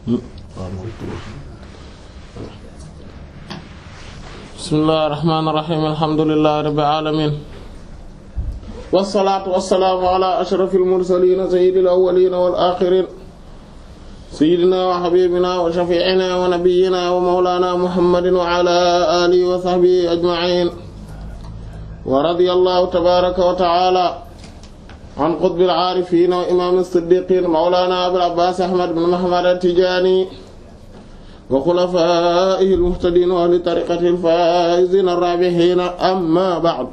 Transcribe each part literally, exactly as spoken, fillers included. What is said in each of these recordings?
bismillahir rahmanir rahim alhamdulillahi rabbil alamin wassalaatu wassalaamu ala ashrafil mursaliin sayyidil awwaliin wal aaxiriin sayyidinaa wa habiibinaa wa shafii'inaa wa nabiyyinaa wa mawlaanaa muhammadin wa ala aalihi wa sahbihi ajma'iin wa radiyallahu tabaaraka wa ta'aala an qutbil aarifiin wa imaamil siddiiqiin mawlaanaa abil abbaas ahmad ibn muhammad at-tijaani wa xulafaa'ihil muhtadiin wa ahli tariiqatihil faa'iziina ar-raabihiin amma ba'd.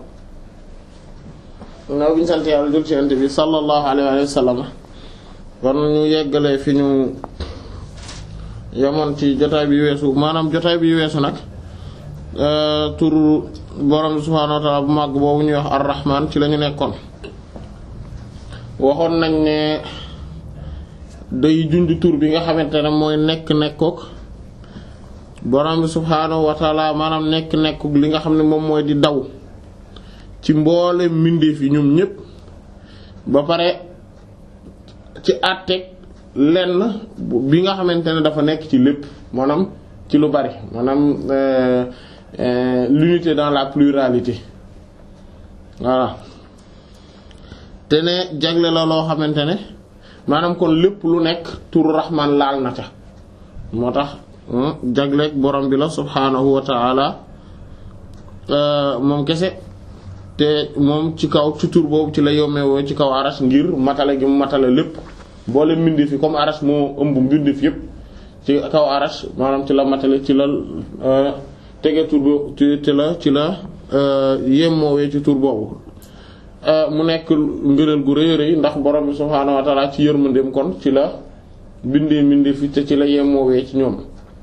Naaw bi ñu sant Yàlla jul ci Yonent bi sallallahu alayhi wa sallam war nañu yeggalee fi ñu yemoon ci jotaay bi weesu maanaam jotaay bi weesu nag tur borom subhaanahu wa ta'aala bu màgg boobu ñuy wax ar-Rahmaan ci lañu nekkoon. waxoon nañ ne day junj tur bi nga xamante ne mooy nekk nekkook borom bi subhaanahu wa ta'aala maanaam nekk nekkook li nga xam ne moom mooy di daw ci mboole mbindeef yi ñoom ñépp ba pare ci àtteeg lenn bi nga xamante ne dafa nekk ci lépp maanaam ci lu bari maanaam euh, euh, l'unité dans la pluralité voilà te ne jagle la loo xamante ne maanaam kon lépp lu nekk turu Rahmaan laal na ca moo tax jagleeg borom bi la subhaanahu wa ta'ala euh, moom kese te moom ci kaw ci tur boobu ci la yommewoo ci kaw aras ngir matale gi mu matale lépp boole mbindeef yi comme aras moo ëmb mbindeef yépp ci kaw aras maanaam ci la matale ci la tege tur boobu ci la ci la yemmoowee ci tur boobu mu nekk ngëneel gu rëy rëy ndax borom bi subhaanahu wa ta'ala ci yërmandeem kon ci la bindee mbindeef yi te ci la yemmoowee ci ñoom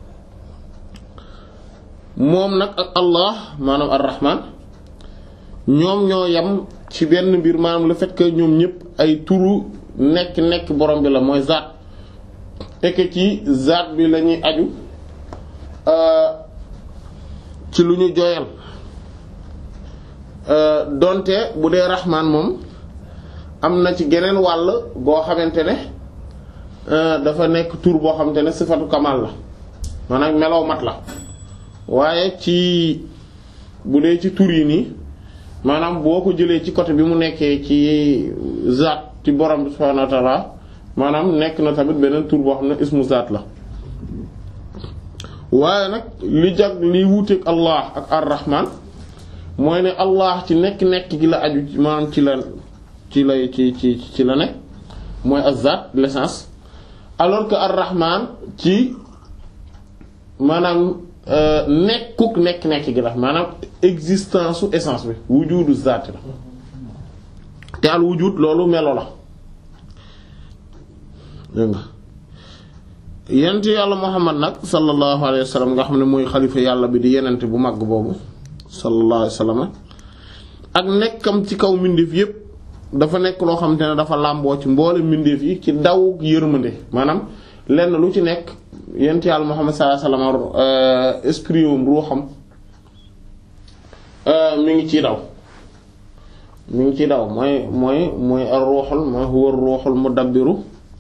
moom nag ak Allah maanaam ar-Rahmaan ñoom ñoo yem ci benn mbir maanaam le fait que ñoom ñëpp ay turu nekk nekk borom bi la mooy zaat et que ci zaat bi la ñuy aju ci lu ñu jooyal donte bu dee Rahmaan moom am na ci geneen wàll boo xamante ne dafa nekk tur boo xamante ne sifatu kamal la maanaam melow mat la waaye ci bu dee ci tur yi nii maanaam boo ko jëlee ci côté bi mu nekkee ci zaat ci borom bi subhaanahu wa ta'ala maanaam nekk na tamit beneen tur boo xam ne ismu zaat la waaye nag li jag li wuuteeg Allah ak ar-Rahmaan mooy ne Allah ci nekk-nekk gi la aju maanaam ci la ci lay ci ci ci la nekk mooy az-zaat l'essence alors que ar-Rahmaan ci maanaam nekkuk nekk-nekk gi la maanaam existence su essence bi wujudu zaati la te al wujud loolu melo la dégg nga yonent yàlla Muhammad nag sallallahu alayhi wa sallam nga xam ne mooy xalifa yàlla bi di yenent bu màgg boobu sallallahu alayhi wa sallam ak nekkam ci kaw mbindeef yépp dafa nekk loo xamante ne dafa làmboo ci mboole mbindeef yi ci daw yërmande maanaam lenn lu ci nekk yonent yàlla Muhammad sallallahu alayhi wa sallam esprit wum ruuxam mi ngi ciy daw mi ngi ciy daw mooy mooy mooy ar-ruuxul mooy huwa ar-ruuxul mudabbiru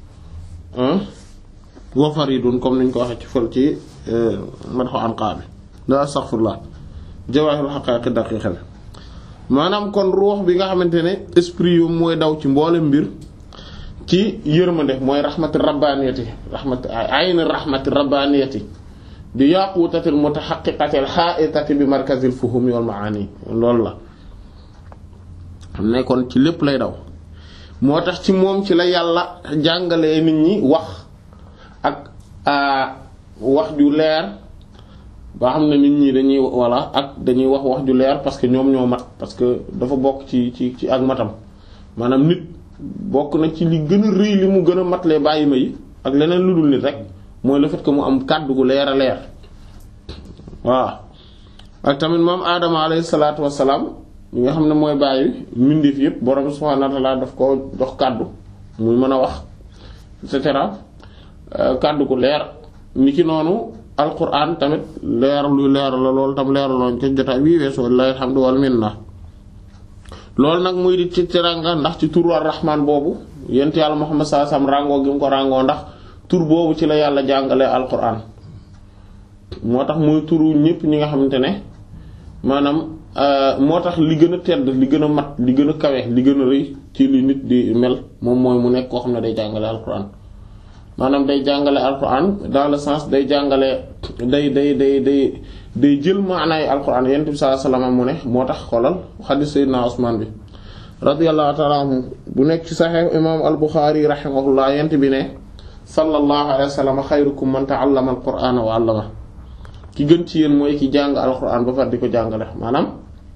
wa faridun comme niñ ko waxee ci fël ci madhu anqa bi da astaghfirullah jawaahirul haqaa'iq daqiiqa bi maanaam kon ruux bi nga xamante ne esprit yu mooy daw ci mboolem mbir ci yërmande mooy rahmati rabbaniyati rahmati ayni rahmati rabbaniyati di yaqutatil mutahaqqiqatil ha'itati bi markazil fuhumi wal ma'ani loolu la xam ne kon ci lépp lay daw moo tax ci moom ci la yàlla jàngalee nit ñi wax ak wax ju leer ba xam ne nit ñi dañuy walla ak dañuy wax wax ju leer parce que ñoom ñoo mat parce que dafa bokk ci ci ci ak matam maanaam nit bokk na ci li gën a rëy li mu gën a matlee bàyyi ma yi ak leneen lu dul nit rek mooy le fait que mu am kàddu gu leer a leer waaw ak tamit moom Adama alayhi salaatu wassalaam ñi nga xam ne mooy bàyyi mbindeef yépp borom subhaanahu wa ta'aala daf ko jox kàddu muy mën a wax et cetera kàddu gu leer ni ki noonu alquran tamit leer luy leer la loolu tam leeraloon ci jotaay bii weesu wallaahi alhamdu wal minna loolu nag muy di ci teranga ndax ci turu ar-Rahmaan boobu yent yàlla Muhammad sallallahu alayhi wasallam ràngoo gi mu ko ràngoo ndax tur boobu ci la yàlla jàngale alquran moo tax muy turu ñëpp ñi nga xamante ne maanaam moo tax li gën a tedd li gën a mat li gën a kawe li gën a rëy ci li nit di mel moom mooy mu nekk koo xam ne day jàngale alquran maanaam day jàngale alquran dans le sens day jàngale day day day day day jël maanaay alquran yonent bi sallallahu alayhi wasallam mu ne moo tax xoolal xadiis Seydina Usmaan bi radiyallahu ta'ala anhu bu nekk ci Sahih imam al-Bukhari rahimahullah yonent bi ne sallallahu alayhi wasallam xayrukum man ta'allama al-qur'ana wa 'allama ki gën ci yéen mooy ki jàng alquran ba pare di ko jàngale maanaam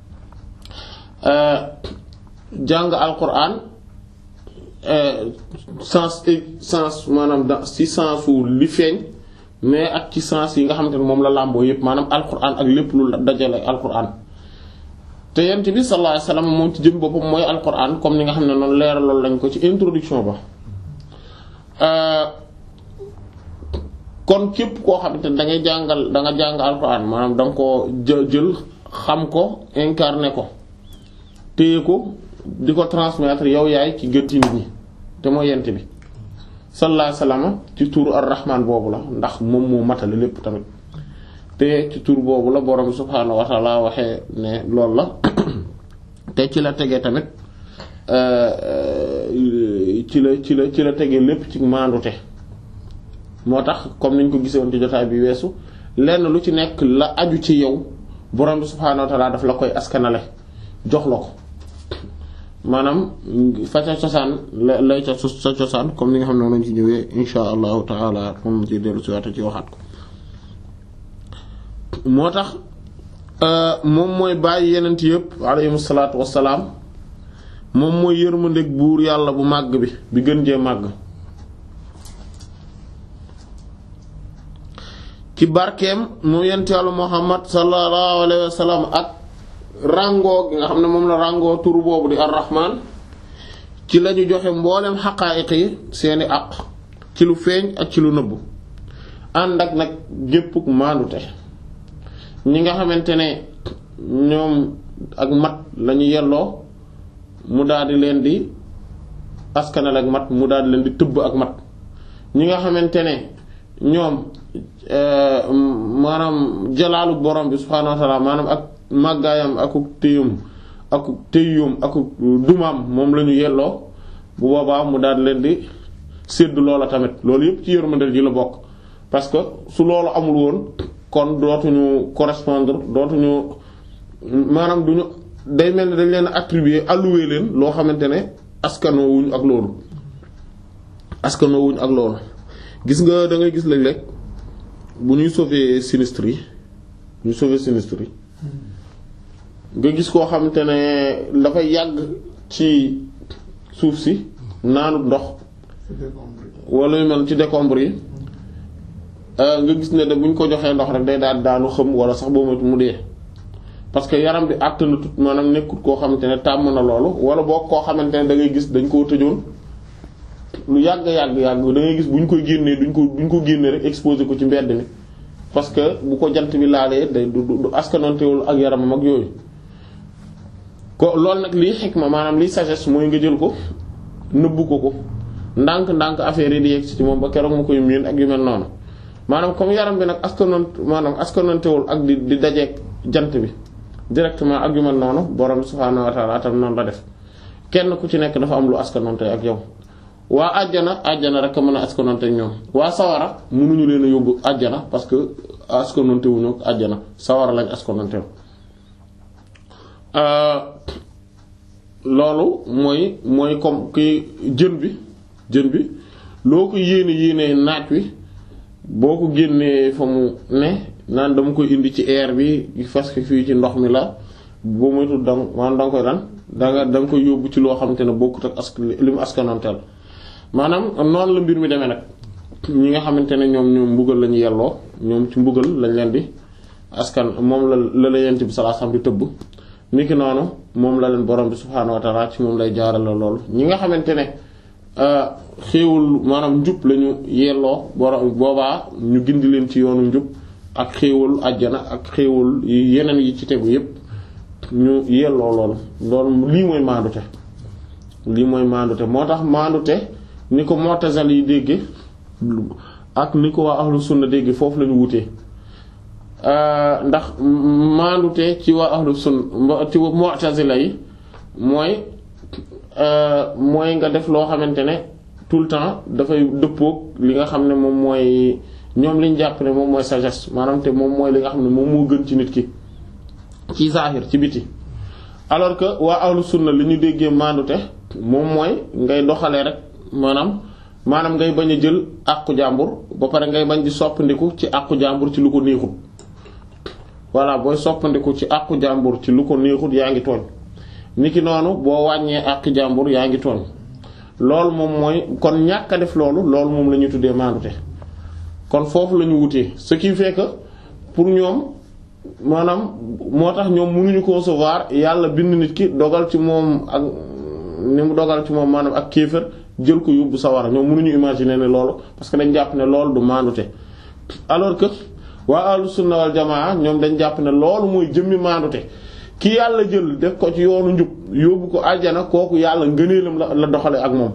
jàng alquran sens sens maanaam da ci sensu li feeñ mais ak ci sens yi nga xamante ne moom la làmboo yépp maanaam alquran ak lépp lu dajale alquran te yent bi sallallahu alayhi wasallam moom ci jëm boppam mooy alquran comme ni nga xam ne noonu leeral loolu lañ ko ci introduction ba kon képp koo xamante ne da ngay jàngal da nga jàng alquran maanaam da nga koo jël xam ko incarné ko téye ko di ko transmettre yow yaay ci gën ci nit ñi te mooy yent bi sallallahu alayhi wasallam ci turu ar-rahman boobu la ndax moom moo matale lépp tamit te ci tur boobu la borom subhaanahu wa ta'ala waxee ne loolu la te ci la tegee tamit ci la ci la ci la tegee lépp ci maandute moo tax comme niñ ko gisoon ci jotaay bi weesu lenn lu ci nekk la aju ci yow borom subhaanahu wa ta'ala daf la koy askanale jox la ko maanaam fa ca cosaan la lay ca sa cosaan comme ni nga xam ne nañ ci ñëwee insha allahu taala moom ci dellu si waata ci waxaat ko moo tax moom mooy bàyyi yenent yëpp alayhimu salaatu wassalaam moom mooy yërmandeeg buur yàlla bu màgg bi bi gën jee màgg ci barkeem moom yent yàlla muhammad sallallahu alayhi wa sallam ak ràngoo gi nga xam ne moom la ràngoo tur boobu di ar-rahman ci lañu joxe mboolem xaqaayiq yi seeni àq ci lu feeñ ak ci lu nëbbu ànd ak nag géppuk maandute ñi nga xamante ne ñoom ak mat lañu yelloo mu daldi leen di askanal ak mat mu daldi leen di tëbb ak mat ñi nga xamante ne ñoom maanaam jalaalu borom bi subhaanahu wa ta'ala maanaam ak màggaayam akuk téyum akuk téyum akuk dumaam moom la ñu yelloo bu boobaa mu daal leen di sédd loola tamit loolu yëpp ci yërmandeel ji la bokk parce que su loolu amul woon kon dootuñu correspondre dootuñu maanaam duñu day mel ni dañ leen attribuer allouer leen loo xamante ne askanoo wuñ ak loolu askanoo wuñ ak loolu gis nga da ngay gis léeg-léeg bu ñuy sauver sinistre yi ñuy sauver sinistre yi nga gis koo xamante ne dafay yàgg ci suuf si naanut ndox wala yu mel ci décombre yi nga gis ne de bu ñu ko joxee ndox rek day daal daanu xëm wala sax boo moytu mu dee parce que yaram bi àttana tut maanaam nekkut koo xamante ne tàmm na loolu wala boo koo xamante ne da ngay gis dañ koo tëjoon lu yàgg yàgg yàgg da ngay gis bu ñu koy génnee duñ ko duñ ko génnee rek exposé ko ci mbedd mi parce que bu ko jant bi laalee day du du askanantewul ak yaramam ak yooyu ko loolu nag lii xikma maanaam lii sagesse mooy nga jël ko nëbbu ko ko ndànk ndànk affaire yi di yegg ci moom ba keroog mu koy miin ak yu mel noonu maanaam comme yaram bi nag askanant maanaam askanantewul ak di di dajeeg jant bi directement ak yu mel noonu borom subhaanahu wa ta'ala tam noonu la def kenn ku ci nekk dafa am lu askanante ak yow waa àjjana àjjana rek a mën a askanante ak ñoom waa sawara mënuñu leen a yóbbu àjjana parce que askanante wuñu ak àjjana sawara lañ askanante loolu mooy mooy comme ki jën bi jën bi loo ko yéene yéene naaj wi boo ko génnee fa mu ne naan dama koy indi ci air bi parce que fii ci ndox mi la boo moytu dang maanaam da nga koy lan danga da nga koy yóbbu ci loo xamante ne bokkut ak ask li mu askananteel maanaam noonu la mbir mi demee nag ñi nga xamante ne ñoom ñoom mbugal lañu yelloo ñoom ci mbugal lañ leen di askan moom la la la yent bi sallallahu alayhi wasallam di tëbb niki noonu moom la leen borom bi subhaanahu wa ta'ala ci moom lay jaarale loolu ñi nga xamante ne xéewul maanaam njub lañu yelloo borom boobaa ñu gindi leen ci yoonu njub ak xéewul àjjana ak xéewul yeneen yi ci tegu yépp ñu yelloo loolu loolu lii mooy maandute lii mooy maandute moo tax maandute ni ko Mu'tazili yi dégge ak ni ko waa ahlu sunna dégg foofu lañu wutee ndax maandute ci waa ahlu sunna ci mu'tazila yi mooy mooy nga def loo xamante ne tout le temps dafay dëppook li nga xam ne moom mooy ñoom liñ jàpp ne moom mooy sagesse maanaam te moom mooy li nga xam ne moom moo gën ci nit ki ci zahir ci biti alors que waa ahlu sunna li ñu déggee maandute moom mooy ngay doxalee rek maanaam maanaam ngay bañ a jël àqu jàmbur ba pare ngay bañ di soppandiku ci àqu jàmbur ci lu ko neexut voilà booy soppandiku ci àqu jàmbur ci lu ko neexut yaa ngi tooñ niki noonu boo wàññee àqu jàmbur yaa ngi tooñ loolu moom mooy kon ñàkk a def loolu loolu moom la ñuy tuddee maandute kon foofu la ñu wutee ce qui fait que pour ñoom maanaam moo tax ñoom mënuñu concevoir yàlla bind nit ki dogal ci moom ak ni mu dogal ci moom maanaam ak kéefër jël ko yóbbu sawara ñoom mënuñu imaginer ne loolu parce que dañ jàpp ne loolu du maandute alors que waa ahlu sunna wal jamaa ñoom dañ jàpp ne loolu mooy jëmmi maandute ki yàlla jël def ko ci yoonu njub yóbbu ko àjjana kooku yàlla ngëneelam la la doxale ak moom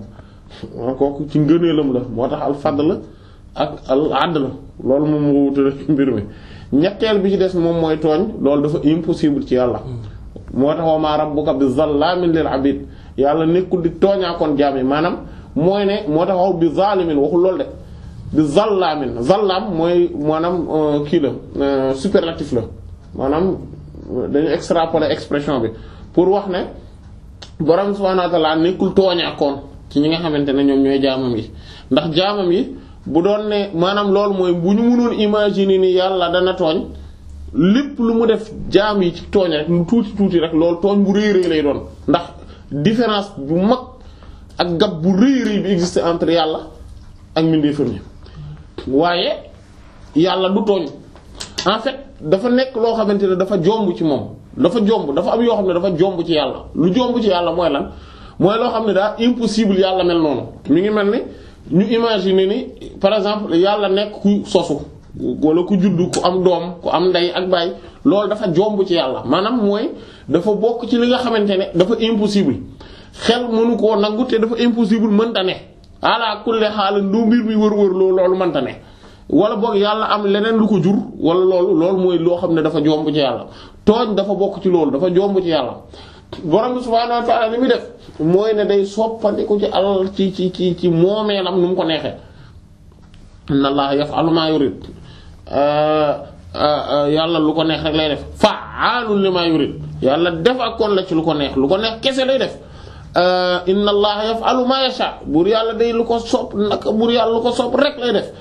kooku ci ngëneelam la moo tax al fadl ak al adl loolu moom moo wutale mbir mi ñetteel bi ci des moom mooy tooñ loolu dafa impossible ci yàlla moo tax wa maa rabbuka bi zallaamin lil abid yàlla nekkul di tooñaakoon jaam yi maanaam mooy ne moo tax wax bi zalimin waxul loolu de bi zallaamin zallaam mooy maanaam kii la superlatif la maanaam dañu extrapoler expression bi pour wax ne borom subhaanahu wa ta'aala nekkul tooñaakoon ci ñi nga xamante ne ñoom ñooy jaamam yi ndax jaamam yi bu doon ne maanaam loolu mooy bu ñu mënoon imaginer ni yàlla dana tooñ lépp lu mu def jaam yi ci tooñ rek lu tuuti tuuti rek loolu tooñ bu rëy rëy lay doon ndax différence bu mag ak gab bu rëy rëy bi existe entre yàlla ak mbindeefam yi waaye yàlla du tooñ en fait dafa nekk loo xamante ne dafa jomb ci moom dafa jomb dafa am yoo xam ne dafa jomb ci yàlla lu jomb ci yàlla mooy lan mooy loo xam ne daa impossible yàlla mel noonu mi ngi mel ni ñu imaginer ni par exemple yàlla nekk ku sosu wala ku juddu ku am doom ku am ndey ak baay loolu dafa jomb ci yàlla maanaam mooy dafa bokk ci li nga xamante ne dafa impossible xel mënu koo nangu te dafa impossible mënta ne ala kulli xaal ndu mbir mi wër-wër loolu loolu mënta ne wala boog yàlla am leneen lu ko jur wala loolu loolu mooy loo xam ne dafa jomb ci yàlla tooñ dafa bokk ci loolu dafa jomb ci yàlla borom subhaanahu wa ta'aala li muy def mooy ne day soppandiku ci alal ci ci ci ci moomeelam nu mu ko neexee inna allaha yaf'alu ma yurid yàlla lu ko neex rek lay def fa'aalun lima yurid yàlla def ak kon la ci lu ko neex lu ko neex kese lay def inna allaha yaf'alu ma yasha buur yàlla day lu ko sopp naka buur yàlla lu ko sopp rek lay def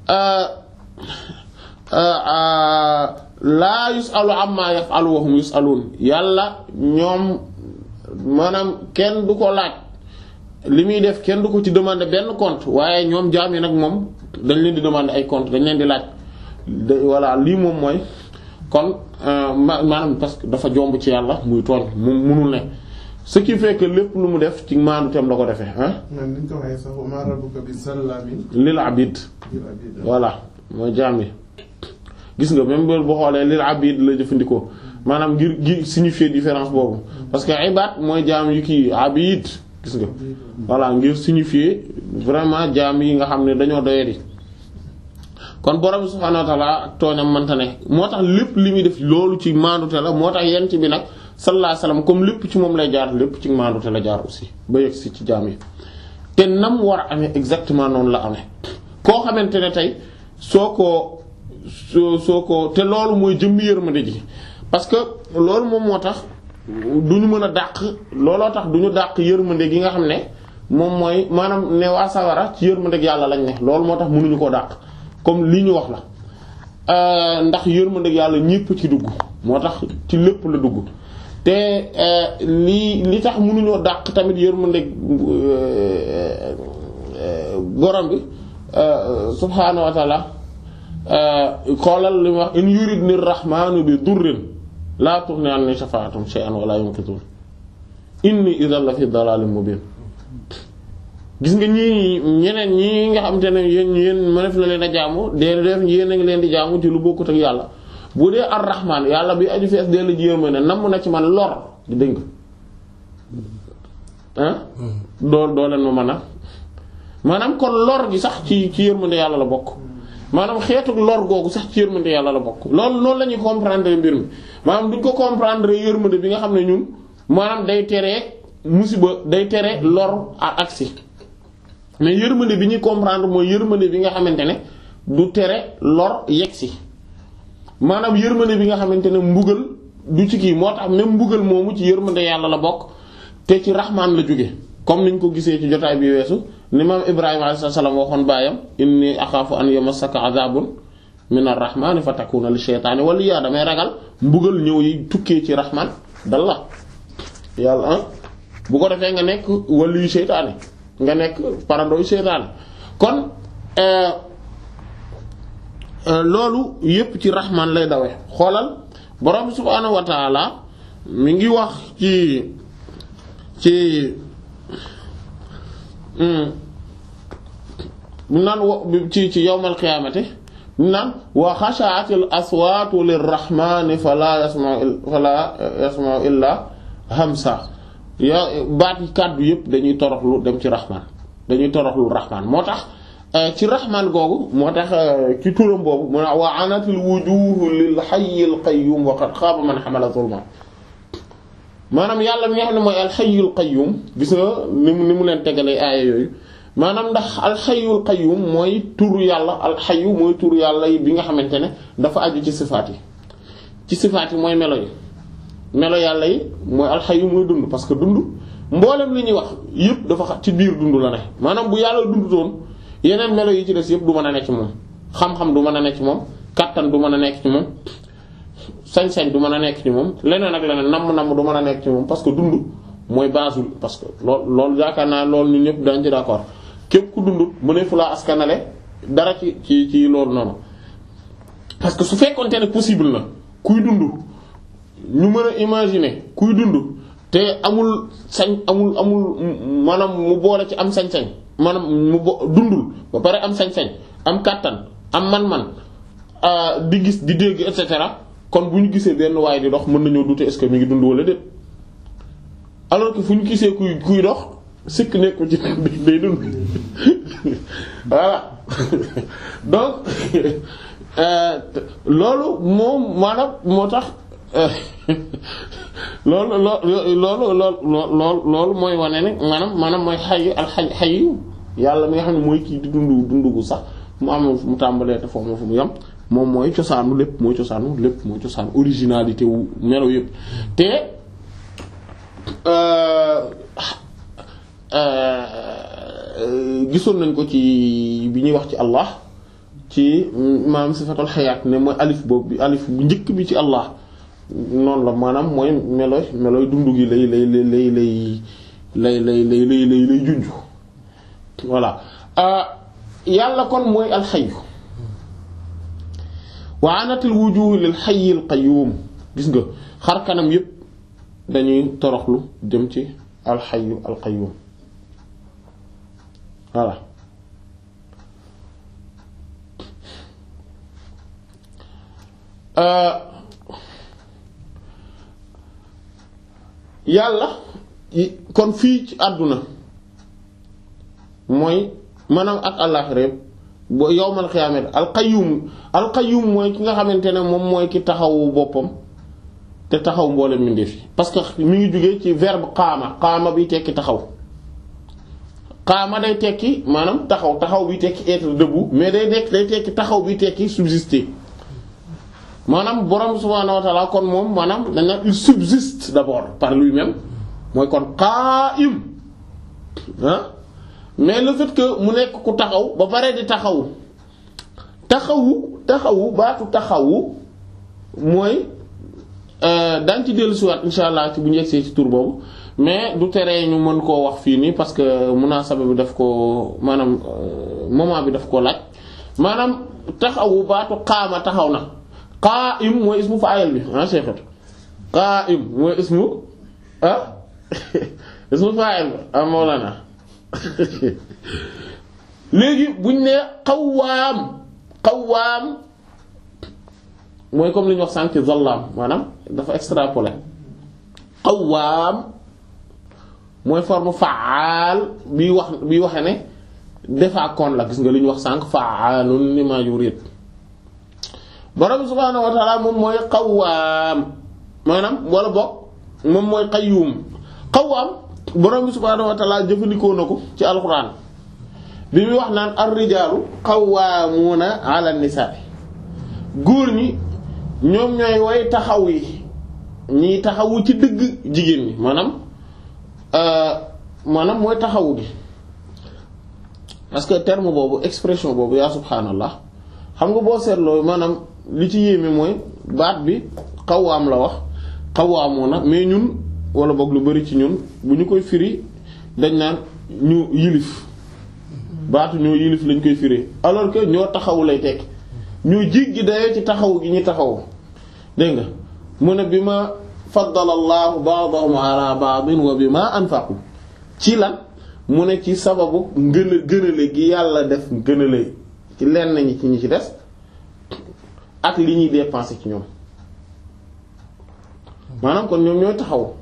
laa yusalu amma yaf'alu wa hum yusalun yàlla ñoom maanaam kenn du ko laaj li muy def kenn du ko ci demander benn compte waaye ñoom jaam yi nag moom dañ leen di demander ay compte dañ leen di laaj voilà lii moom mooy kon maanaam parce que dafa jomb ci yàlla muy tooñ mu munul ne ce qui fait que lépp lu mu def ci maandu tem la ko defee ah. man ni ñu ko waxee sax wa maa rabbuka bi zallaamin lil abid voilà mooy jaam yi gis nga même boo xoolee lil abid la jëfandikoo maanaam ngir gi signifier différence boobu parce que ibad mooy jaam yu kii abid gis nga voilà ngir signifier vraiment jaam yi nga xam ne dañoo doyadi kon borom subhaanahu wa ta'aala ak tooñam manta ne moo tax lépp li muy def loolu ci maandute la moo tax yent bi nag sallallahu alayhi wasallam comme lépp ci moom lay jaar lépp ci maandute la jaar aussi ba yegg si ci jaam yi te nam war a amee exactement noonu la amee koo xamante ne tey soo ko soo soo ko te loolu mooy jëmmi yërmande ji parce que loolu moom moo tax du ñu mën a dàq looloo tax du ñu dàq yërmande gi nga xam ne moom mooy maanaam ne waa sawara ci yërmande gi yàlla lañ ne loolu moo tax mënuñu koo dàq comme li ñu wax la ndax yërmande gi yàlla ñépp ci dugg moo tax ci lépp la dugg te li li tax mënuñoo dàq tamit yërmande borom bi subhaanahu wa ta'ala xoolal li mu wax in yuridni rahmaanu bi durrin laa tughni anni shafa'atuhum shay'an wa laa yunqidhun inni idhan la fi dalalin mubin gis nga ñii ñeneen ñii nga xam te ne yéen yéen mënef na leen a jaamu dee def yéen a ngi leen di jaamu ci lu bokkut ak yàlla bu dee ar-rahmaan yàlla bi aju fees dee la ji yërma ne namm na ci man lor di dégg ah doo doo leen ma mën a maanaam kon lor gi sax ci ci yërmande yàlla la bokk maanaam xeetu lor googu sax ci yërmande yàlla la bokk loolu noonu la ñuy comprendre mbir mi maanaam duñ ko comprendre yërmande bi nga xam ne ñun maanaam day tere musiba day tere lor ak agsi mais yërmande bi ñuy comprendre mooy yërmande bi nga xamante ne du tere lor yegsi maanaam yërmande bi nga xamante ne mbugal du ci kii moo tax même mbugal moomu ci yërmande yàlla la bokk te ci raxmaan la jóge comme niñ ko gisee ci jotaay bi weesu ni maam Ibrahima alayhi salaam waxoon baayam inni axaafu an yamassaka azabun min ar-rahmani fa takuna li shaytaani waliya damay ragal mbugal ñëw yi tukkee ci raxmaan dal la yàlla ah bu ko defee nga nekk waliyu seytaane nga nekk parandooy seytaane kon loolu yépp ci raxmaan lay dawe xoolal borom subhaanahu wa taala mi ngi wax ci ci mu naan ci ci yawmal qiyaamati mu naan wa xashaatil aswaatu lirrahmaani falaa yasma'u falaa yasma'u illaa hamsa ya baat yi kàddu yépp dañuy toroxlu dem ci raxmaan dañuy toroxlu raxmaan moo tax ci raxmaan googu moo tax ci turam boobu mu ne wa anatil wujuuhu lil hayyil qayyum wa qad xaaba man hamala zulma maanaam yàlla mi nga xam ne mooy alxayyul qayyum gis nga ni mu ni mu leen tegalee aaya yooyu maanaam ndax alxayyul qayyum mooy turu yàlla alxayyu mooy turu yàlla yi bi nga xamante ne dafa aju ci sifaat yi ci sifaat yi mooy melo yi melo yàlla yi mooy alxayyu mooy dund parce que dund mboolem li ñuy wax yëpp dafa xa ci biir dund la ne maanaam bu yàlla dundutoon yeneen melo yi ci des yëpp du mën a nekk ci moom xam-xam du mën a nekk ci moom kattan du mën a nekk ci moom sañ-sañ du mën a nekk ci moom leneen ak leneen namm-namm du mën a nekk ci moom parce que dund mooy baasul parce que lool loolu yaakaar naa loolu ñun ñëpp dañ ci d'accord képp ku dundut mu ne fu laa askanale dara ci ci ci loolu noonu parce que su fekkonte ne possible na kuy dund ñu mën a imaginer kuy dund te amul sañ amul amul maanaam mu boole ci am sañ-sañ maanaam mu bo dundul ba pare am sañ-sañ am kàttan am man-man di gis di dégg et cetera kon bu ñu gisee benn waaye di dox mën nañoo douter est-ce que mi ngi dund wala déet alors que fu ñu gisee kuy kuy dox sikk nekku ci day dund voilà donc loolu moom maanaam moo tax loolu loolu loolu loolu loolu mooy wane ne maanaam maanaam mooy xayu al xay xayu yàlla mi nga xam ne mooy kii di dund dund gu sax mu am fu mu tàmbalee te foofu fu mu yam moom mooy cosaanu lépp mooy cosaanu lépp mooy cosaanu originalité wu melo yëpp te gisoon nañ ko ci bi ñuy wax ci Allah ci maanaam sifatul xayaat ne mooy alif boobu bi alif bu njëkk bi ci Allah noonu la maanaam mooy melooy melooy dundu gi lay lay lay lay lay lay lay lay lay lay lay junj voilà yàlla kon mooy alxayu wa anatil wujuh lil hayyil qayyum gis nga xar kanam yépp dañuy toroxlu jëm ci alxayu alqayyum voilà yàlla kon fii ci àdduna mooy maanaam ak àllaxira bo yowmal xiyaamati alqayyum alqayyum mooy ki nga xamante ne moom mooy ki taxawu boppam te taxaw mboolem mbindeef yi parce que mi ngi jógee ci verbe qaama qaama bi tekki taxaw qaama day tekki maanaam taxaw taxaw bi tekki être debout mais day nekk day tekki taxaw bi tekki subsister maanaam borom subhaanahu wa ta'ala kon moom maanaam dañ naan il subsiste d'abord par lui-même mooy kon qaa'im ah mais le fait que mu nekk ku taxaw ba pare di taxawu taxawu taxawu baatu taxawu mooy daañu ci dellu siwaat insha allah ci bu njëgsee ci tur boobu mais du teree ñu mën koo wax fii nii parce que munaasaba bi daf ko maanaam moment bi daf koo laaj maanaam taxawu baatu qaama taxaw na qaa'im mooy ismu fa'il bi ah Cheikh qaa'im mooy ismu ah ismu fa'il bi ah Mawlana léegi buñ ne qawwaam qawwaam mooy comme li ñu wax sànq zallaam maanaam dafa extrapoler qawwaam mooy forme fa'al bi wax bi waxe ne defaakoon la gis nga li ñu wax sànq fa'aalun limaa yurid borom subhaanahu wa ta'ala moom mooy qawwaam maanaam wala boog moom mooy qayyum qawwaam borom subhaanahu wa ta'ala jëfandikoo na ko ci alxuraan bi muy wax naan ar-rijaalu qawwaamuuna 'ala an-nisaa góor ñi ñoom ñooy way taxaw yi ñiy taxawu ci dëgg jigéen ñi maanaam maanaam mooy taxawu gi parce que terme boobu expression boobu yaa subhaanallah xam nga boo seetloo maanaam li ci yéeme mooy baat bi qawwaam la wax qawwaamuuna mais ñun wala boog lu bari ci ñun bu ñu koy firi dañ naan ñu yilif baatu ñoo yilif lañ koy firi alors que ñoo taxawu lay tekk ñoo jéggi dayoo ci taxaw gi ñu taxaw dégg nga mu ne bi ma faddala allahu ba'dahum ala ba'din wa bi ma anfaqu ci lan mu ne ci sababu ngën gënale gi yàlla def gënale ci lenn ñi ci ñi ci des ak li ñuy dépenser ci ñoom maanaam kon ñoom ñooy taxaw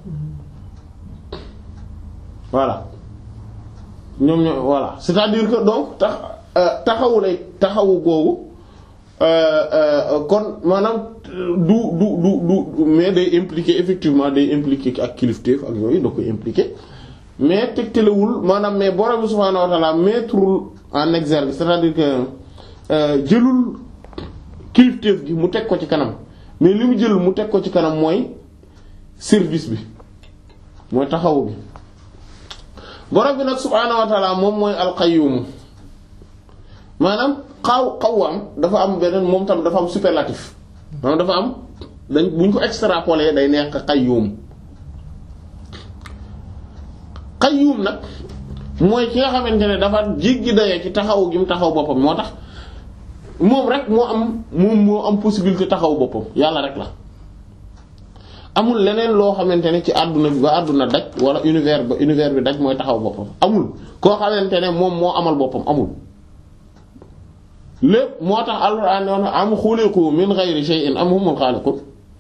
voilà ñoom ñooy voilà c'est-à-dire que donc tax taxawu lay taxawu googu kon maanaam du du du du mais day impliquer effectivement day impliquer ak kilifteef ak yooyu da koy impliquer mais tegtalewul maanaam mais borom subhaanahu wa ta'ala mettrul en exergue c'est-à-dire que jëlul kilifteef gi mu teg ko ci kanam mais li mu jël mu teg ko ci kanam mooy service bi mooy taxawu bi borom bi nag subhaanahu wa ta'ala moom mooy al-qayyum maanaam xaw qawwam dafa am beneen moom tam dafa am superlatif maanaam dafa am dañ buñ ko extrapoler day nekk qayyum qayyum nag mooy ki nga xamante ne dafa jéggi dayoo ci taxaw gi mu taxaw boppam moo tax moom rek moo am moom moo am possibilité taxaw boppam yàlla rek la amul leneen loo xamante ne ci àdduna bi ba àdduna daj wala univers ba univers bi daj mooy taxaw boppam amul koo xamante ne moom moo amal boppam amul lépp moo tax alxuraan ne am xuliqu min ghayri shay'in am humul xaaliqun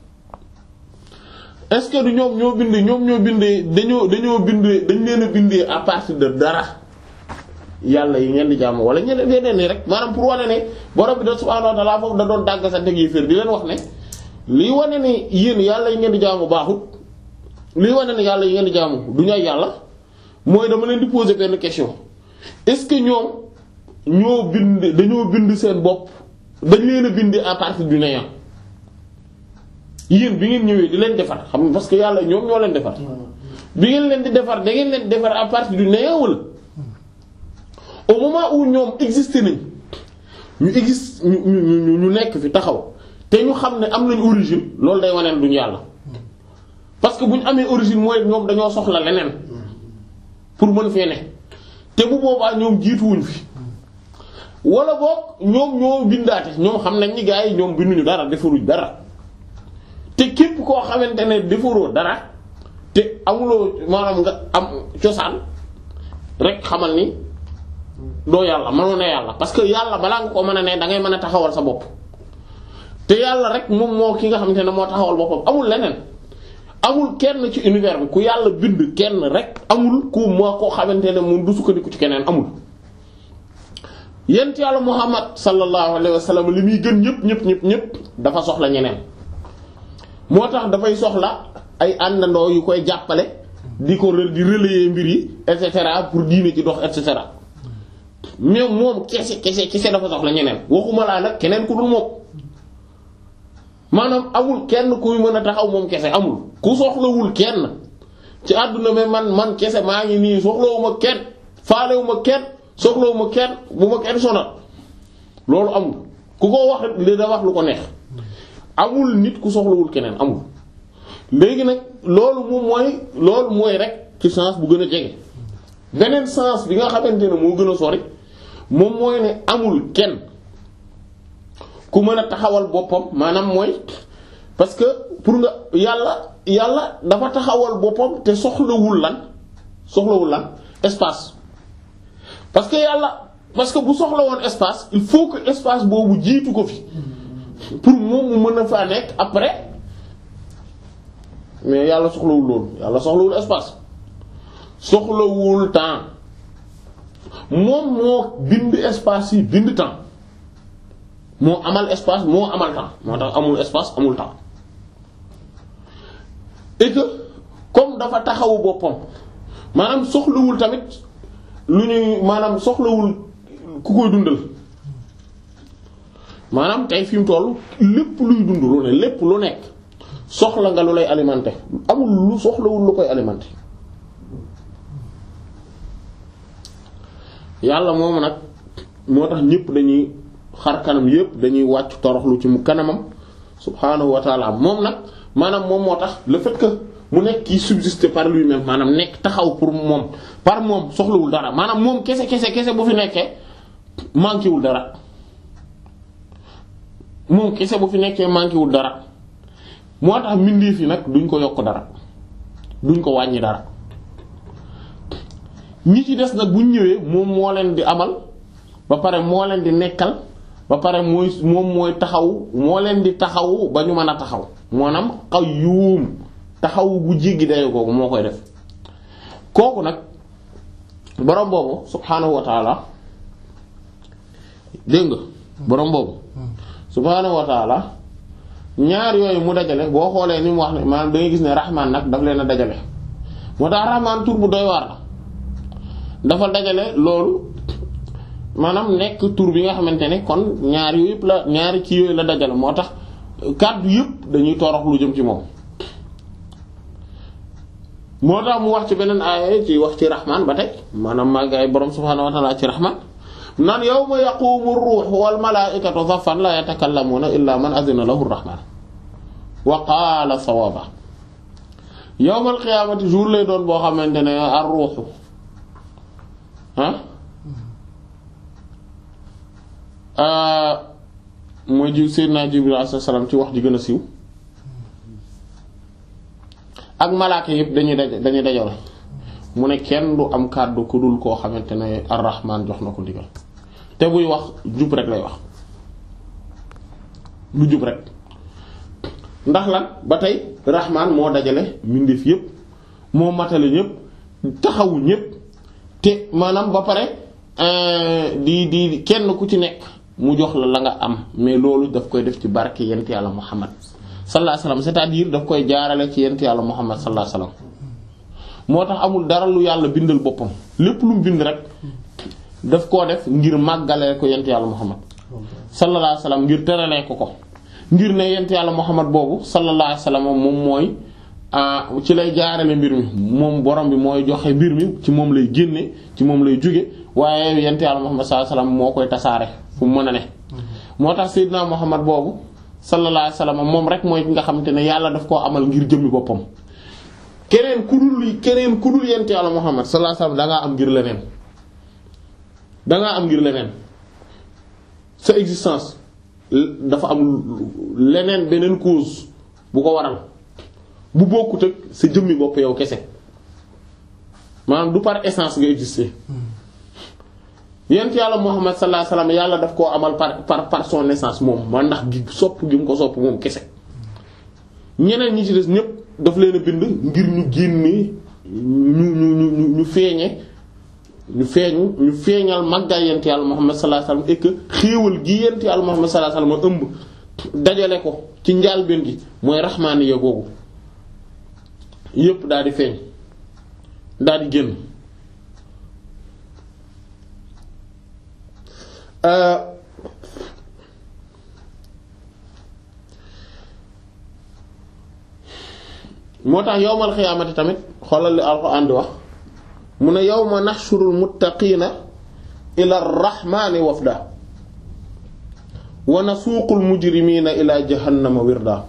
est-ce que du ñoom ñoo bind ñoom ñoo bindee dañoo dañoo bindee dañ leen a bindee à partir de dara yàlla yi ngeen di jaamu wala ñeneen yeneen ni rek maanaam pour wane ne borom bi da subhaanahu wa ta'ala foofu da doon dàgg sa teg yi fér di leen wax ne lii wane ne yéen yàlla yi ngeen di jaamu baaxut lii wane ne yàlla yi ngeen di jaamu du ñu ay yàlla mooy dama leen di poser benn question est-ce que ñoom ñoo bind dañoo bind seen bopp dañ leen a bind à partir du néant yéen bi ngeen ñëwee di leen defar xam nga parce que yàlla ñoom ñoo leen defar bi ngeen leen di defar da ngeen leen defar à partir du néant wala au moment où ñoom existé nañ ñu existe ñu ñu ñu nekk fi taxaw te ñu xam ne am nañ origine loolu day waneen duñu yàlla parce que bu ñu amee origine mooy ñoom dañoo soxla leneen pour mën fee ne te bu boobaa ñoom jiituwuñ fi wala boog ñoom ñoo bindaate ñoom xam nañ ni gaa yi ñoom binduñu dara defaruñ dara te képp koo xamante ne defaroo dara te amuloo maanaam nga am cosaan rek xamal ni doo yàlla mënoo ne yàlla parce que yàlla balaa nga ko mën a ne da ngay mën a taxawal sa bopp te yàlla rek moom moo ki nga xamante ne moo taxawal boppam amul leneen amul kenn ci univers bi ku yàlla bind kenn rek amul ku moo koo xamante ne mun du sukkandiku ci keneen amul. yent yàlla Muhammad sallallahu alayhi wa sallam li muy gën ñëpp ñëpp ñëpp ñëpp dafa soxla ñeneen moo tax dafay soxla ay àndandoo yu koy jàppale di ko di relayer mbir yi et cetera pour diine ci dox et cetera mais moom kese kese kese dafa soxla ñeneen waxuma laa nag keneen ku dul moom maanaam amul kenn kuy mën a taxaw moom kese amul ku soxlawul kenn ci àdduna mais man man kese maa ngi nii soxlawuma kenn faalewuma kenn soxlawuma kenn bu ma kenn sonal loolu amul ku ko wax li da wax lu ko neex amul nit ku soxlawul keneen amul léegi nag loolu moom mooy loolu mooy rek ci sens bu gën a jege beneen sens bi nga xamante ne moo gën a sori moom mooy ne amul kenn ku mën a taxawal boppam maanaam mooy parce que pour nga yàlla yàlla dafa taxawal boppam te soxlawul lan soxlawul lan espace parce que yàlla parce que bu soxla woon espace il faut que espace boobu jiitu ko fi pour moom mu mën a faa nekk après mais yàlla soxlawul loolu yàlla soxlawul espace soxlawul temps moom moo bind espace yi bind temps moo amal espace moo amal temps moo tax amul espace amul temps et que comme dafa taxawu boppam maanaam soxlawul tamit lu ñuy maanaam soxlawul ku koy dundal maanaam tey fi mu toll lépp luy dund lu ne lépp lu nekk soxla nga lu lay alimenter amul lu soxlawul lu koy alimenter yàlla moomu nag moo tax ñépp dañuy xar kanam yépp dañuy wàcc toroxlu ci mu kanamam subhaanahu wa taala moom nag maanaam moom moo tax le fait que mu nekk kii subsister par lui-même maanaam nekk taxaw pour moom par moom soxlawul dara maanaam moom kese kese kese bu fi nekkee manqué wul dara moom kese bu fi nekkee manqué wul dara moo tax mbindeef yi nag duñ ko yokk dara duñ ko wàññi dara ñi ci des nag buñ ñëwee moom moo leen di amal ba pare moo leen di nekkal ba pare mooy moom mooy taxaw moo leen di taxaw ba ñu mën a taxaw maanaam qayyum taxaw bu jéggi dayo kooku moo koy def kooku nag borom boobu subhaanahu wa taala dégg nga borom boobu subhaanahu wa taala ñaar yooyu mu dajale boo xoolee ni mu wax ne maanaam da ngay gis ne rahmaan nag daf leen a dajale moo tax rahmaan tur bu doy waar la dafa dajale loolu maanaam nekk tur bi nga xamante ne kon ñaar yooyu yëpp la ñaari ci yooyu la dajale moo tax kàddu yëpp dañuy torox lu jëm ci moom moo tax mu wax ci beneen aaya ci wax ci rahmaan ba tey maanaam màggaay borom subhaanahu wa ta'ala ci rahmaan naan yawma yaqumu ruuhu wal malaa'ikatu saffan la yatakallamuuna illaa man azina lahu rahmaan wa qaala sawaaba yawmal qiyaamati jour lay doon boo xamante ne ar ruuhu ah mooy ji Seydina Jibril alayhi salaam ci wax ji gën a siiw ak malaaka yëpp dañuy daj dañuy dajale mu ne kenn du am kàddu ku dul koo xamante ne ar-Rahmaan jox na ko ndigal te buy wax jub rek lay wax lu jub rek ndax lan ba tey Rahmaan moo dajale mbindeef yëpp moo matale ñëpp taxawu ñëpp te maanaam ba pare di di kenn ku ci nekk mu jox la la nga am mais loolu daf koy def ci barke yent yàlla Muhammad sallallahu alayhi wasallam c'est-à-dire daf koy jaarale ci yent yàlla Muhammad sallallahu alayhi wasallam moo tax amul dara lu yàlla bindal boppam lépp lu mu bind rek daf koo def ngir màggalee ko yent yàlla Muhammad sallallahu alayhi wasallam ngir teralee ko ko ngir ne yent yàlla Muhammad boobu sallallahu alayhi wasallam moom mooy ci lay jaarale mbir mi moom borom bi mooy joxe mbir mi ci moom lay génne ci moom lay jóge waaye yent yàlla Muhammad sallallahu alayhi wasallam moo koy tasaare fu mu mën a ne moo tax Seydina Muhammad boobu sallallahu alayhi wasallam moom rek mooy ki nga xamante ne yàlla daf koo amal ngir jëmmi boppam keneen ku dul keneen ku dul yent yàlla Muhammad sallallahu alayhi wasallam dangaa am ngir leneen dangaa am ngir leneen sa existence dafa am leneen beneen cause bu ko waral bu bokkut ak sa jëmmi bopp yow kese maanaam du par essence nga exister yent yàlla Muhammad sallallahu alayhi wasallam yàlla daf koo amal par par par son essence moom man ndax gi sopp gi mu ko sopp moom kese ñeneen ñi ci des ñépp daf leen a bind ngir ñu génne ñu ñu ñu ñu feeñe ñu feeñu ñu feeñal màggaay yent yàlla Muhammad sallallahu alayhi wasallam et que xéewal gi yent yàlla Muhammad sallallahu alayhi wasallam ëmb dajale ko ci njaalbeen gi mooy raxmaaniya googu yépp daal di feeñ daal di génn moo tax yawmal xiyaamati tamit xoolal li Alxuraan di wax mu ne yawma naxshurul muttaqiina ila rahmaani wafda wa nasuuqul mujrimiina ila jahannama wirda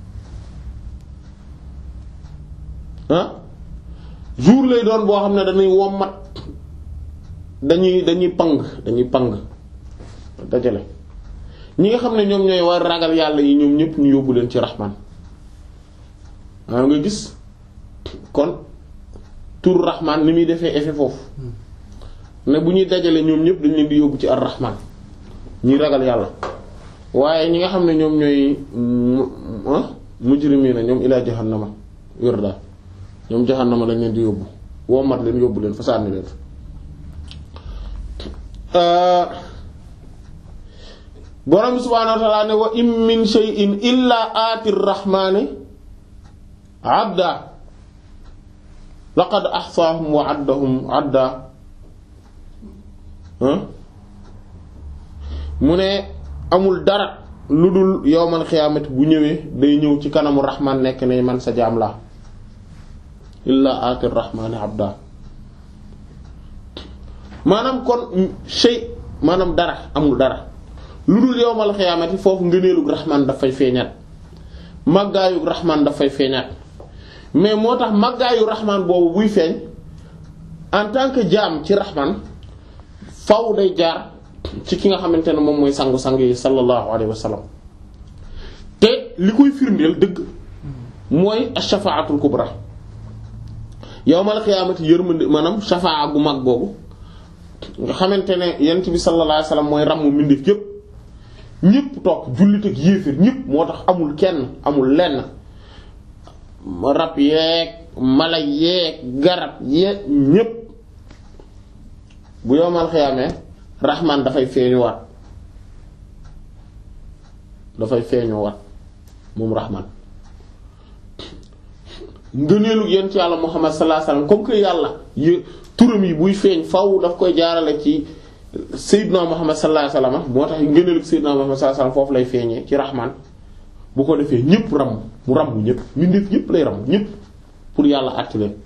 ah jour lay doon boo xam ne dañuy wommat dañuy dañuy pang dañuy pang dajale ñi nga xam ne ñoom ñooy war ragal yàlla yi ñoom ñëpp ñu yóbbu leen ci rahmaan waaw nga gis kon tur rahmaan ni muy defee effet foofu ne bu ñuy dajale ñoom ñëpp dañ leen di yóbbu ci ar rahmaan ñuy ragal yàlla waaye ñi nga xam ne ñoom ñooy mujrimiina ñoom ilaa jahannama wirda ñoom jahannama lañ leen di yóbbu wommat leen yóbbu leen fa sànni leen borom subhaanahu wa ta'aala ne wa in min shay'in illaa aati rahmaani abda laqad ahsaahum wa addahum adda mu ne amul dara lu dul yawmal xiyaamati bu ñëwee day ñëw ci kanamu rahmaan nekk ne man sa jaam la illaa aati rahmaani abda maanaam kon shay maanaam dara amul dara lu dul yawmal xiyaamati foofu ngëneelug rahmaan dafay feeñaat màggaayug rahmaan dafay feeñaat mais moo tax màggaayu rahmaan boobu buy feeñ en tant que jaam ci rahmaan faw day jaar ci ki nga xamante ne moom mooy sangu-sang yi sallallahu alayhi wa sallam te li koy firndeel dëgg mooy ash-shafaatul kubra yawmal xiyaamati yërmande maanaam shafaa gu mag boobu nga xamante ne yonent bi sallallahu alayhi wa sallam mooy ràmmu mbindeef yépp ñépp toog jullit ak yéefir ñépp moo tax amul kenn amul lenn rab yeeg mala yeeg garab yeeg ñépp bu yowmal xiyaamee raxmaan dafay feeñuwaat dafay feeñuwaat moom raxmaan ngëneelu yent yàlla Muhammad sallallahu alayhi wasallam comme que yàlla y turam yi buy feeñ faw daf koy jaarale ci Seydina Muhammad sallallahu alayhi wasallam moo tax ngëneelu Seydina Muhammad sallallahu alayhi wasallam foofu lay feeñee ci raxmaan bu ko defee ñépp ram mu ram ñépp mbindeef ñépp lay ram ñépp pour yàlla àtti leen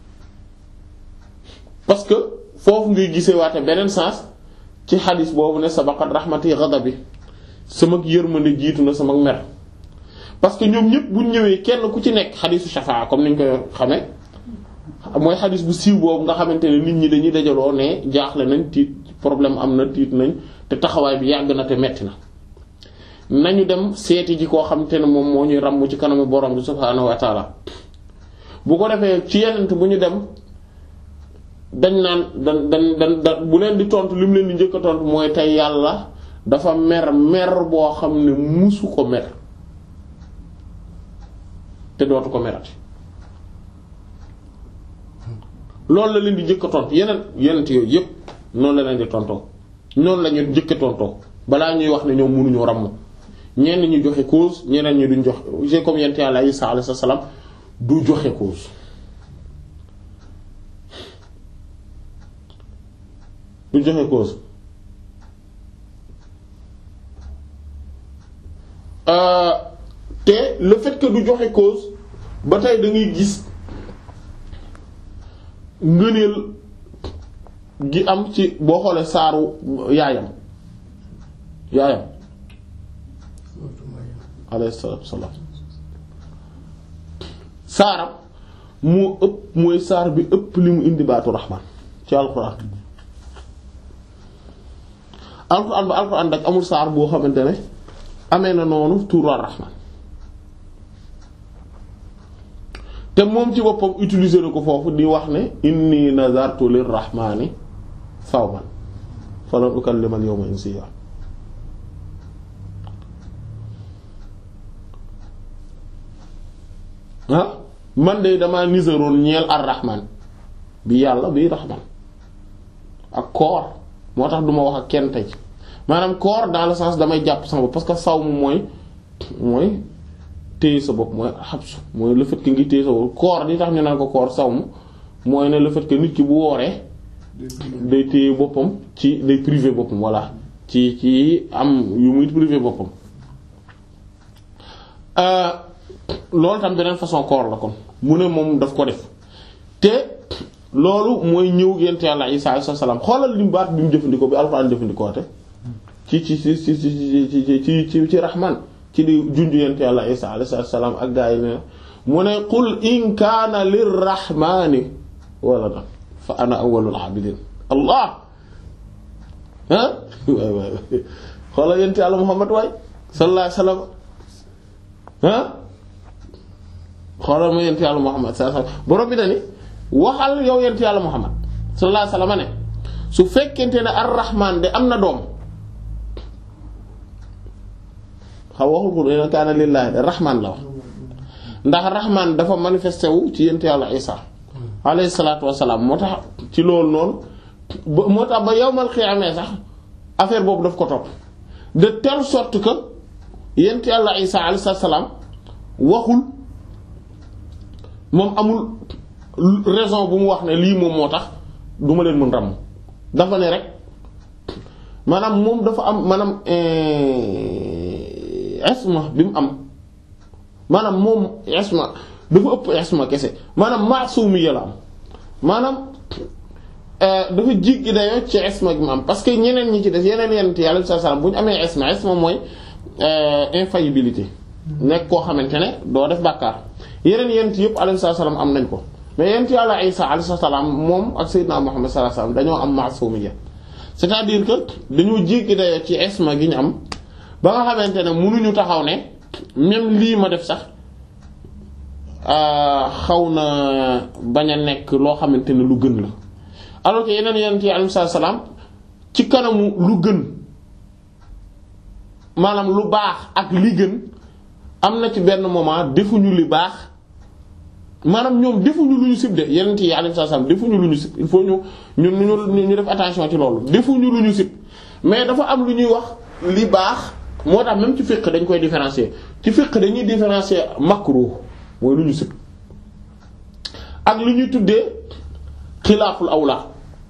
parce que foofu ngay gisee waate beneen sens ci xadis boobu ne sabaqat rahmati ghadabi sama yërmande jiitu na sama mer parce que ñoom ñépp bu ñëwee kenn ku ci nekk xadisu shafaa comme niñ koy xamee mooy xadis bu siiw boobu nga xamante ne nit ñi dañuy dajaloo ne jaaxle nañ tiit problème am na tiit nañ te taxawaay bi yàgg na te metti na nañu dem seeti ji koo xamante ne moom moo ñuy ràmm ci kanamu borom bi subhaanahu wa taala bu ko defee ci yenent bu ñu dem dañ naan dan dan dan bu leen di tontu li mu leen di njëkk a tontu mooy tey yàlla dafa mer mer boo xam ne musu ko mer te dootu ko merati loolu la leen di njëkk a tontu yeneen yenent yooyu yépp noonu la leen di tontoo noonu la ñu njëkk a tontoo balaa ñuy wax ne ñoom mënuñu ràmm ñenn ñu joxe cause ñeneen ñi duñ joxe j'ai comme yent yàlla Isa alayhi salaam du joxe cause du joxe cause euh, te le fait que du joxe cause ba tey da ngay gis ngëneel gi am ci boo xoolee saaru yaayam yaayam alayhi salaatu wassalaam saaram moo ëpp mooy saar bi ëpp li mu indi baatu raxmaan ci alxuraan alxuraan ba alxuraan dak amul saar boo xamante ne amee na noonu tuuru raxmaan te moom ci boppam utiliser na ko foofu di wax ne inni nazartu lirrahmani sawman falan ukallima al-yawma insiya ah man de damaa niseroon ñeel ar-rahman bi yàlla bi rahman ak koor moo tax duma wax ak kenn tey maanaam koor dans le sens damay jàpp sama bopp parce que saw mu mooy mooy téye sa bopp mooy xabsu mooy le fait que ngi téye sa bopp koor di tax ñu naan ko koor saw mu mooy ne le fait que nit ki bu wooree day téye boppam ci day privé boppam voilà ci ci am yu muy privé boppam loolu tam beneen façon koor la kon mu ne moom daf ko def te loolu mooy ñëw yent yàlla Isa alayhi salaam xoolal lim baat bi mu jëfandikoo bi alxuraan jëfandikoo te ci ci ci ci ci ci ci ci rahman ci di junju yent yàlla Isa alayhi salaam ak gaa yi ne mu ne qul in kaana lirrahmani walada fa ana awwalul abidin allah ah waay waay xoolal yent yàlla Muhammad waay sallallahu alayhi wasallam ah xoolal ma yent yàlla Muhammad sallallahu alayhi wasallam borom bi na ni waxal yow yent yàlla Muhammad sallallahu alayhi wasallam ne su fekkente ne ar-rahman de am na doom xaw waxul ko dina kaana lillaahi de rahman la wax ndax rahman dafa manifesté wu ci yent yàlla Isa alayhi salaatu wassalaam moo tax ci loolu noonu ba moo tax ba yawmal qiyaama sax affaire boobu daf ko topp de telle sorte que yent yàlla Isa alayhi salaam waxul moom amul raison bu mu wax ne lii moom moo tax du ma leen mën ràmm dafa ne rek maanaam moom dafa am maanaam isma bi mu am maanaam moom isma dafa ëpp isma kese maanaam maasumi la am maanaam dafa jiggi dayoo ci isma gi mu am parce que ñeneen ñi ci des yeneen yeneen yàlla sallallahu alayhi wasallam bu ñu amee isma isma mooy infaillibilité nekk koo xamante ne doo def bàkkaar yeneen yeneen yëpp alayhi salaam am nañ ko mais yeneen yàlla Isa alayhi salaam moom ak Seydina Muhammad sallallahu alayhi wasallam dañoo am maasumiyya c'est-à-dire que dañoo jiggi dayoo ci isma gi ñu am ba nga xamante ne mënuñu taxaw ne même lii ma def sax xaw na bañ a nekk loo xamante ne lu gën la alors que yeneen yeneen yi alayhi salaam ci kanamu lu gën maanaam lu baax ak li gën am na ci benn moment defuñu li baax maanaam ñoom defuñu lu ñu sib de yeneen yi alayhi salaam defuñu lu ñu sib il faut ñu ñu ñu ñu def attention ci loolu defuñu lu ñu sib mais dafa am lu ñuy wax li baax moo tax même ci fiqh dañ koy différencier ci fiqh dañuy différencier makruh mooy lu ñu sib ak lu ñuy tuddee xilaaful awla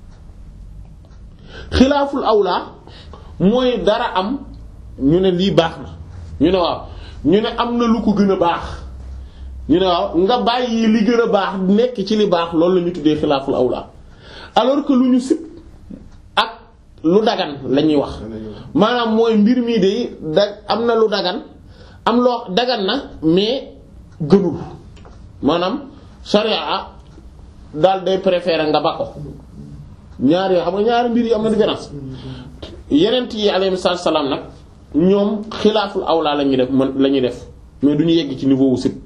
xilaaful awla mooy dara am ñu ne lii baax na ñu ne waaw ñu ne am na lu ko gën a baax ñu ne waaw nga bàyyi li gën a baax nekk ci li baax loolu la ñu tuddee xilaaful awla alors que lu ñu sib ak lu dagan la ñuy wax maanaam mooy mbir mii de da am na lu dagan am loo dagan na mais gënul maanaam sharia daal day préférer nga ba ko ñaar yoo xam nga ñaari mbir yi am na différence yeneen yi alayhi salaam nag ñoom xilaaful awla la ñuy def man la ñuy def mais du ñu yegg ci niveau wu sib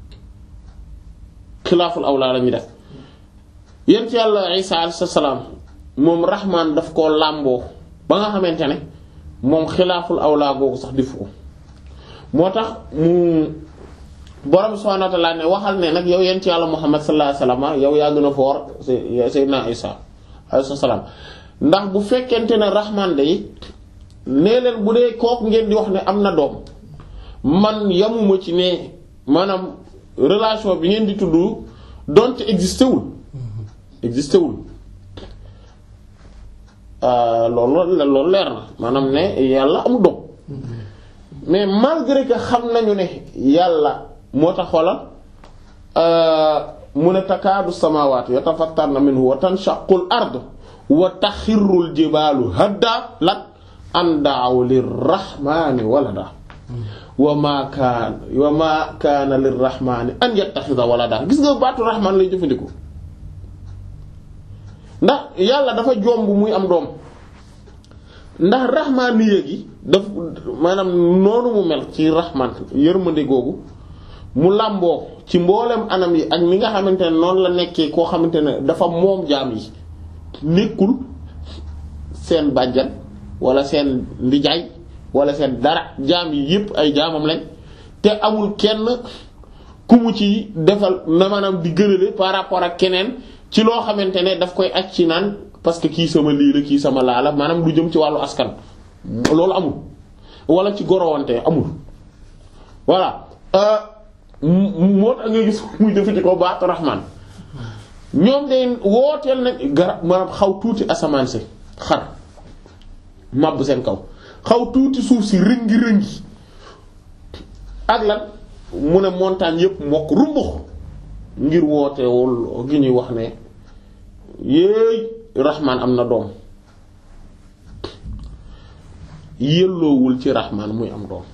xilaaful awla la ñuy def yeneen ci yàlla Isa alayhi salaam moom rahmaan daf koo làmboo ba nga xamante ne moom xilaaful awla googu sax defu ko moo tax mu borom subhaanahu wa ta'aala ne waxal ne nag yow yent yàlla Muhammad sallallahu alayhi wasallam yow yaa gën a foor Seydina Isa alayhi salaam ndax bu fekkente ne rahmaan day nee leen bu dee kook ngeen di wax ne am na doom man yamuma ci ne maanaam relation bi ngeen di tudd donte existé wul existé wul loolu loolu leer na maanaam ne yàlla amul doom mais malgré que xam nañu ne yàlla moo tax xoolal mu ne takaadu samaawaatu yatafattarna minhu wa tanshaqqul ardu wa taxirrul jibaalu hadda lan an da'aw lirrahmaani walada wa maa kaana wa maa kaana lirrahmaani an yattaxida walada gis nga baatu rahmaan lay jëfandikoo ndax yàlla dafa jomb muy am doom ndax rahmaan yéegi daf maanaam noonu mu mel ci rahmaan yërmande googu mu làmboo ci mboolem anam yi ak mi nga xamante ne noonu la nekkee koo xamante ne dafa moom jaam yi nekkul seen bàjjan wala seen ndijaay wala seen dara jaam yi yépp ay jaamam lañ te amul kenn ku mu ci defal na maanaam di gënale par rapport ak keneen ci loo xamante ne daf koy aj ci naan parce que kii sama lii la kii sama laa la maanaam du jëm ci wàllu askan loolu amul wala ci gorowante amul voilà moo tax nga gis muy defe ci ko baatu rahmaan ñoom de wooteel nag garab maanaam xaw tuuti asamaan si xar màbb seen kaw xaw tuuti suuf si rëngi rëngi ak lan mu ne montagne yépp mokk rumbux ngir wootewul gi ñuy wax ne yéey rahmaan am na doom yelloowul ci rahmaan muy am doom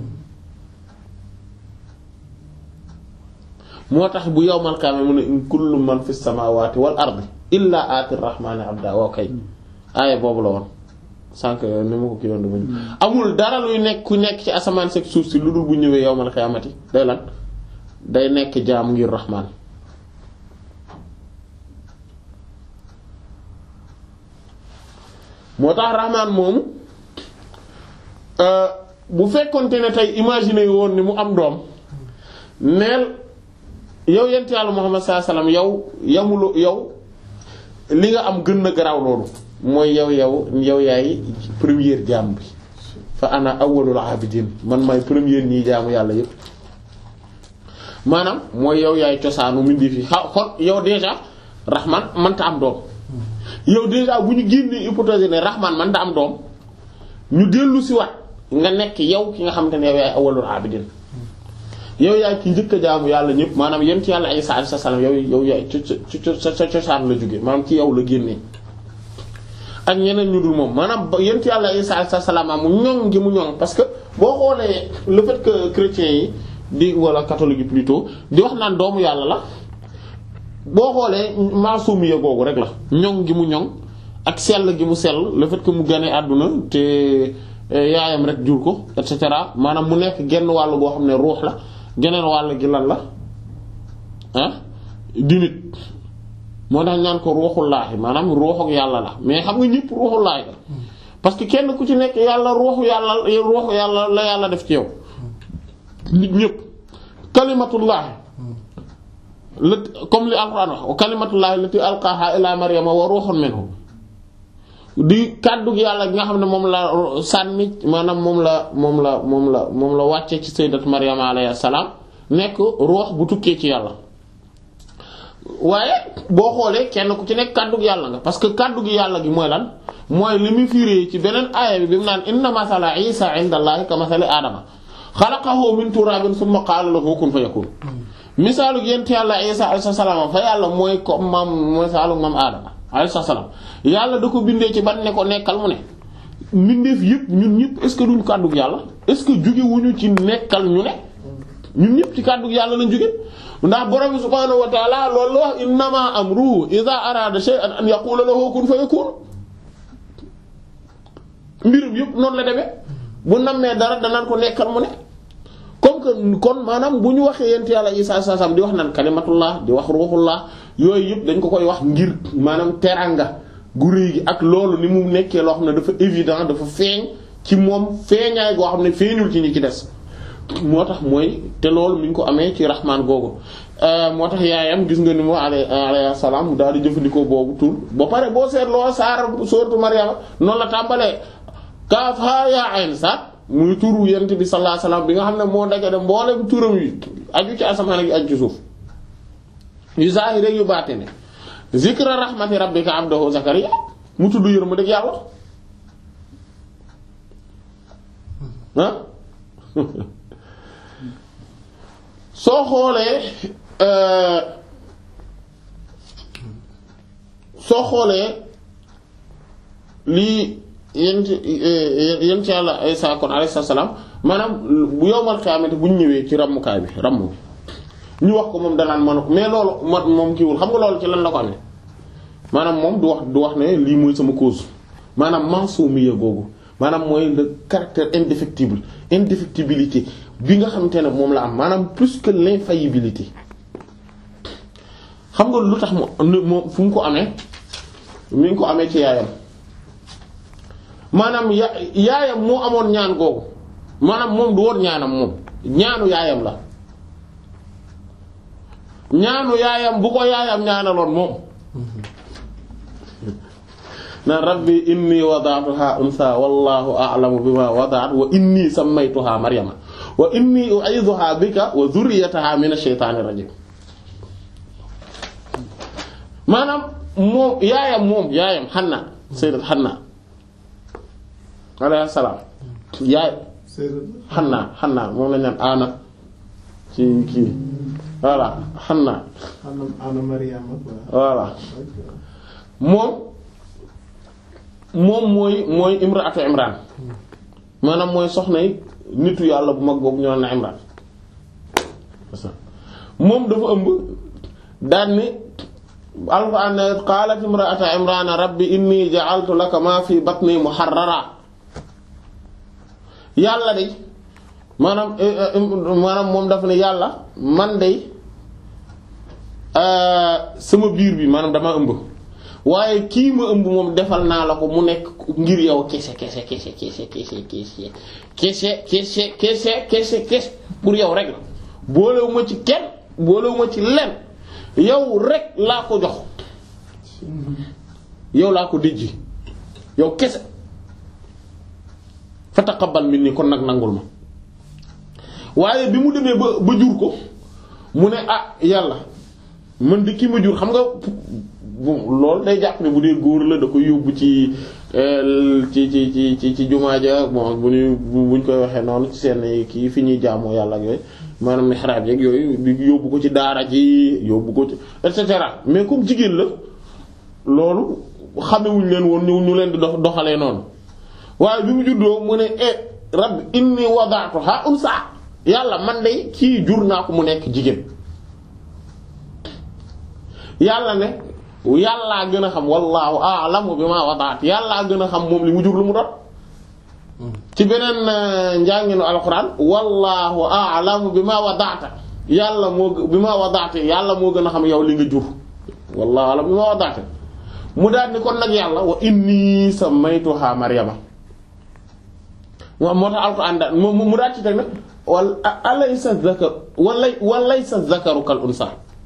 moo tax bu yawmal qiyaama mu ne in kullu man fi samaawaati wal ardi illaa aati rahmaani abda waa kay aaya boobu la woon sànq ni ma ko kii yoon damañu amul dara luy nekk ku nekk ci asamaan sek suuf si lu dul bu ñëwee yawmal qiyaamati day lan day nekk jaam ngir rahmaan moo tax rahmaan moomu bu fekkonte ne tey imaginer woon ni mu am doom neel yow yent yàlla Muhammad sallallahu alayhi wasallam yow yamuloo yow li nga am gën na garaaw loolu mooy yow yow yow yaay première jaam bi fa ana awwalul abidin man maay première ñii jaamu yàlla yépp maanaam mooy yow yaay cosaanu mindi fi xaw kon yow déjà rahman mënta am doom yow déjà bu ñu génnee hypothèse ne rahman mënta am doom ñu dellu si wat nga nekk yow ki nga xamante ne yow yaay awwalul abidin yow yaay ki njëkk a jaamu yàlla ñëpp maanaam yéen ci yàlla Isa alayhi salaam yow yow yaay sa cosaan la jóge maanaam ci yow la génnee ak ñeneen ñu dul moom maanaam yéen ci yàlla Isa alayhi salaam mu ñoŋ gi mu ñoŋ parce que boo xoolee le fait que chrétiens yi di wala catholique yi plutôt di wax naan doomu yàlla la boo xoolee maasumiya googu rek la ñoŋ gi mu ñoŋ ak sell gi mu sell le fait que mu gane àdduna te yaayam rek jur ko et cetera maanaam mu nekk genn wàll goo xam ne ruux la geneen wàll gi lan la ah di nit moo tax ñaan ko ruuxullaahi maanaam ruuxu yàlla la mais xam nga ñëpp ruuxullaahi la parce que kenn ku ci nekk yàlla ruuxu yàlla ruuxu yàlla la yàlla def ci yow nit ñëpp kalimatullaahi la comme li alxuraan wax wa kalimatullaahi lati alqaaha ila maryama wa ruuxun minhu di kàddu gi yàlla gi nga xam ne moom la sànni maanaam moom la moom la moom la moom la wàcce ci sayyidat maryama alayhi salaam nekk ruux bu tukkee ci yàlla waaye boo xoolee kenn ku ci nekk kàddu gi yàlla nga parce que kàddu gi yàlla gi mooy lan mooy li mu firee ci beneen aaya bi bi mu naan inna masala isa inda allahi ka masali aadama xalaqahu min turabin summa qaala lahu kun fayakun misaalu yent yàlla isa alayhi salaam fa yàlla mooy comme maam mooy misaalu maam aadama alayhi salaam yàlla da ko bindee ci ban ne ko nekkal mu ne mbindeef yëpp ñun ñëpp est-ce que duñ kàddu yàlla est-ce que jóge wuñu ci nekkal ñu ne ñun ñëpp ci kàddu yàlla lañ jóge ndax borom subhaanahu wa ta'ala loolu la wax innama amruhu idha arada shay'an an yaqula lahu kun fayakun mbirum yëpp noonu la demee bu nammee dara danaan ko nekkal mu ne comme que kon maanaam bu ñu waxee yent yàlla Isa sasam di wax naan kalimatullah di wax ruuxullah yooyu yëpp dañ ko koy wax ngir maanaam teranga gu rëy gi ak loolu ni mu nekkee loo xam ne dafa évident dafa feeñ ci moom feeñaay goo xam ne feeñul ci ñi ci des moo tax mooy te loolu mi ngi ko amee ci rahmaan googu moo tax yaayam gis nga ni mu alayhi salaam daal di jëfandikoo boobu tur ba pare boo seetloo saar sooratu Maryama noonu la tàmbalee kaaf haa yaa ayn saat muy turu yent bi sallallahu alayhi wasallam bi nga xam ne moo dajale mboolem turam yi aju ci asamaan ak aju ci suuf yu zaahir yu baatine zikra rahmati rabbika abdahu zakariya mu tudd yërma dëgg yàlla ah soo xoolee soo xoolee lii yent yent yàlla Isaa kon alayhi salaam maanaam bu yowmal qiyaamati bu ñu ñëwee ci rammukaay bi ramm bi ñu wax ko moom danaan mën ko mais loolu man moom kiiwul xam nga loolu ci lan la ko amee maanaam moom du wax du wax ne lii mooy sama cause maanaam masumiya googu maanaam mooy le caractère indéfectible indéfectibilité bi nga xamante ne moom la am maanaam plus que l'infaillibilité xam nga lu tax mu moom fu mu ko amee mi ngi ko amee ci yaayam maanaam ya yaayam moo amoon ñaan googu maanaam moom du woon ñaanam moom ñaanu yaayam la ñaanu yaayam bu ko yaayam ñaanaloon moom na rabbi inni wada'tuha unsa wallahu a'lamu bima wada'at wa inni sammaytuha maryama wa inni u'idhuha bika wa dhurriyyataha minash shaytanir rajim maanaam moom yaayam moom yaayam Hanna sayyidat Hanna alayhi salaam yaay Hanna Hanna moom la ñaan ana ci kii voilà Hanna ana Maryam voilà moom moom mooy mooy imraatu Imran maanaam mooy soxnay nitu yàlla bu mag boobu ñoo na Imran moom dafa ëmb daan ni alquran qaalat imraatu Imran rabbi inni ja'altu laka ma fi batni muharrara yàlla de maanaam maanaam moom dafa ne yàlla man de sama biir bi maanaam dama ëmb waaye kii ma ëmb moom defal naa la ko mu nekk ngir yow kese kese kese kese kese kese kese kese kese kese kese pour yow rek la boolewuma ci kenn boolewuma ci lenn yow rek laa ko jox yow laa ko dijji yow kese fa taqabbal minni kon nag nangul ma waaye bi mu demee ba ba jur ko mu ne ah yàlla man di ki ma jur xam nga bon loolu day jàpp ne bu dee góor la da ko yóbbu ci ci ci ci ci ci jumaa ja bon bu ñu buñ koy waxee noonu ci seen kii fi ñuy jaamoo yàlla ak yooyu maanaam mihrab yeeg yooyu di yóbbu ko ci daara ji yóbbu ko ci et cetera mais comme jigéen la loolu xamewuñ leen woon ñu ñu leen di dox doxalee noonu waaye bi mu juddoo mu ne e rabbi inni wada'tuha unsa yàlla man de kii jur naa ko mu nekk jigéen yàlla ne yàllaa gën a xam wallahu a'lamu bima wada'at yàllaa gën a xam moom li mu jur lu mu doon ci beneen njànginu alquran wallahu a'lamu bima wada'ta yàlla moo bima wada'ta yàlla moo gën a xam yow li nga jur wallahu a'lamu bima wada'ta mu daal ni kon nag yàlla wa inni samaytuha maryama moo tax alquran daal mu daal ci teg nag wal alaysa dhakar walay walaysa dhakaru kal unsa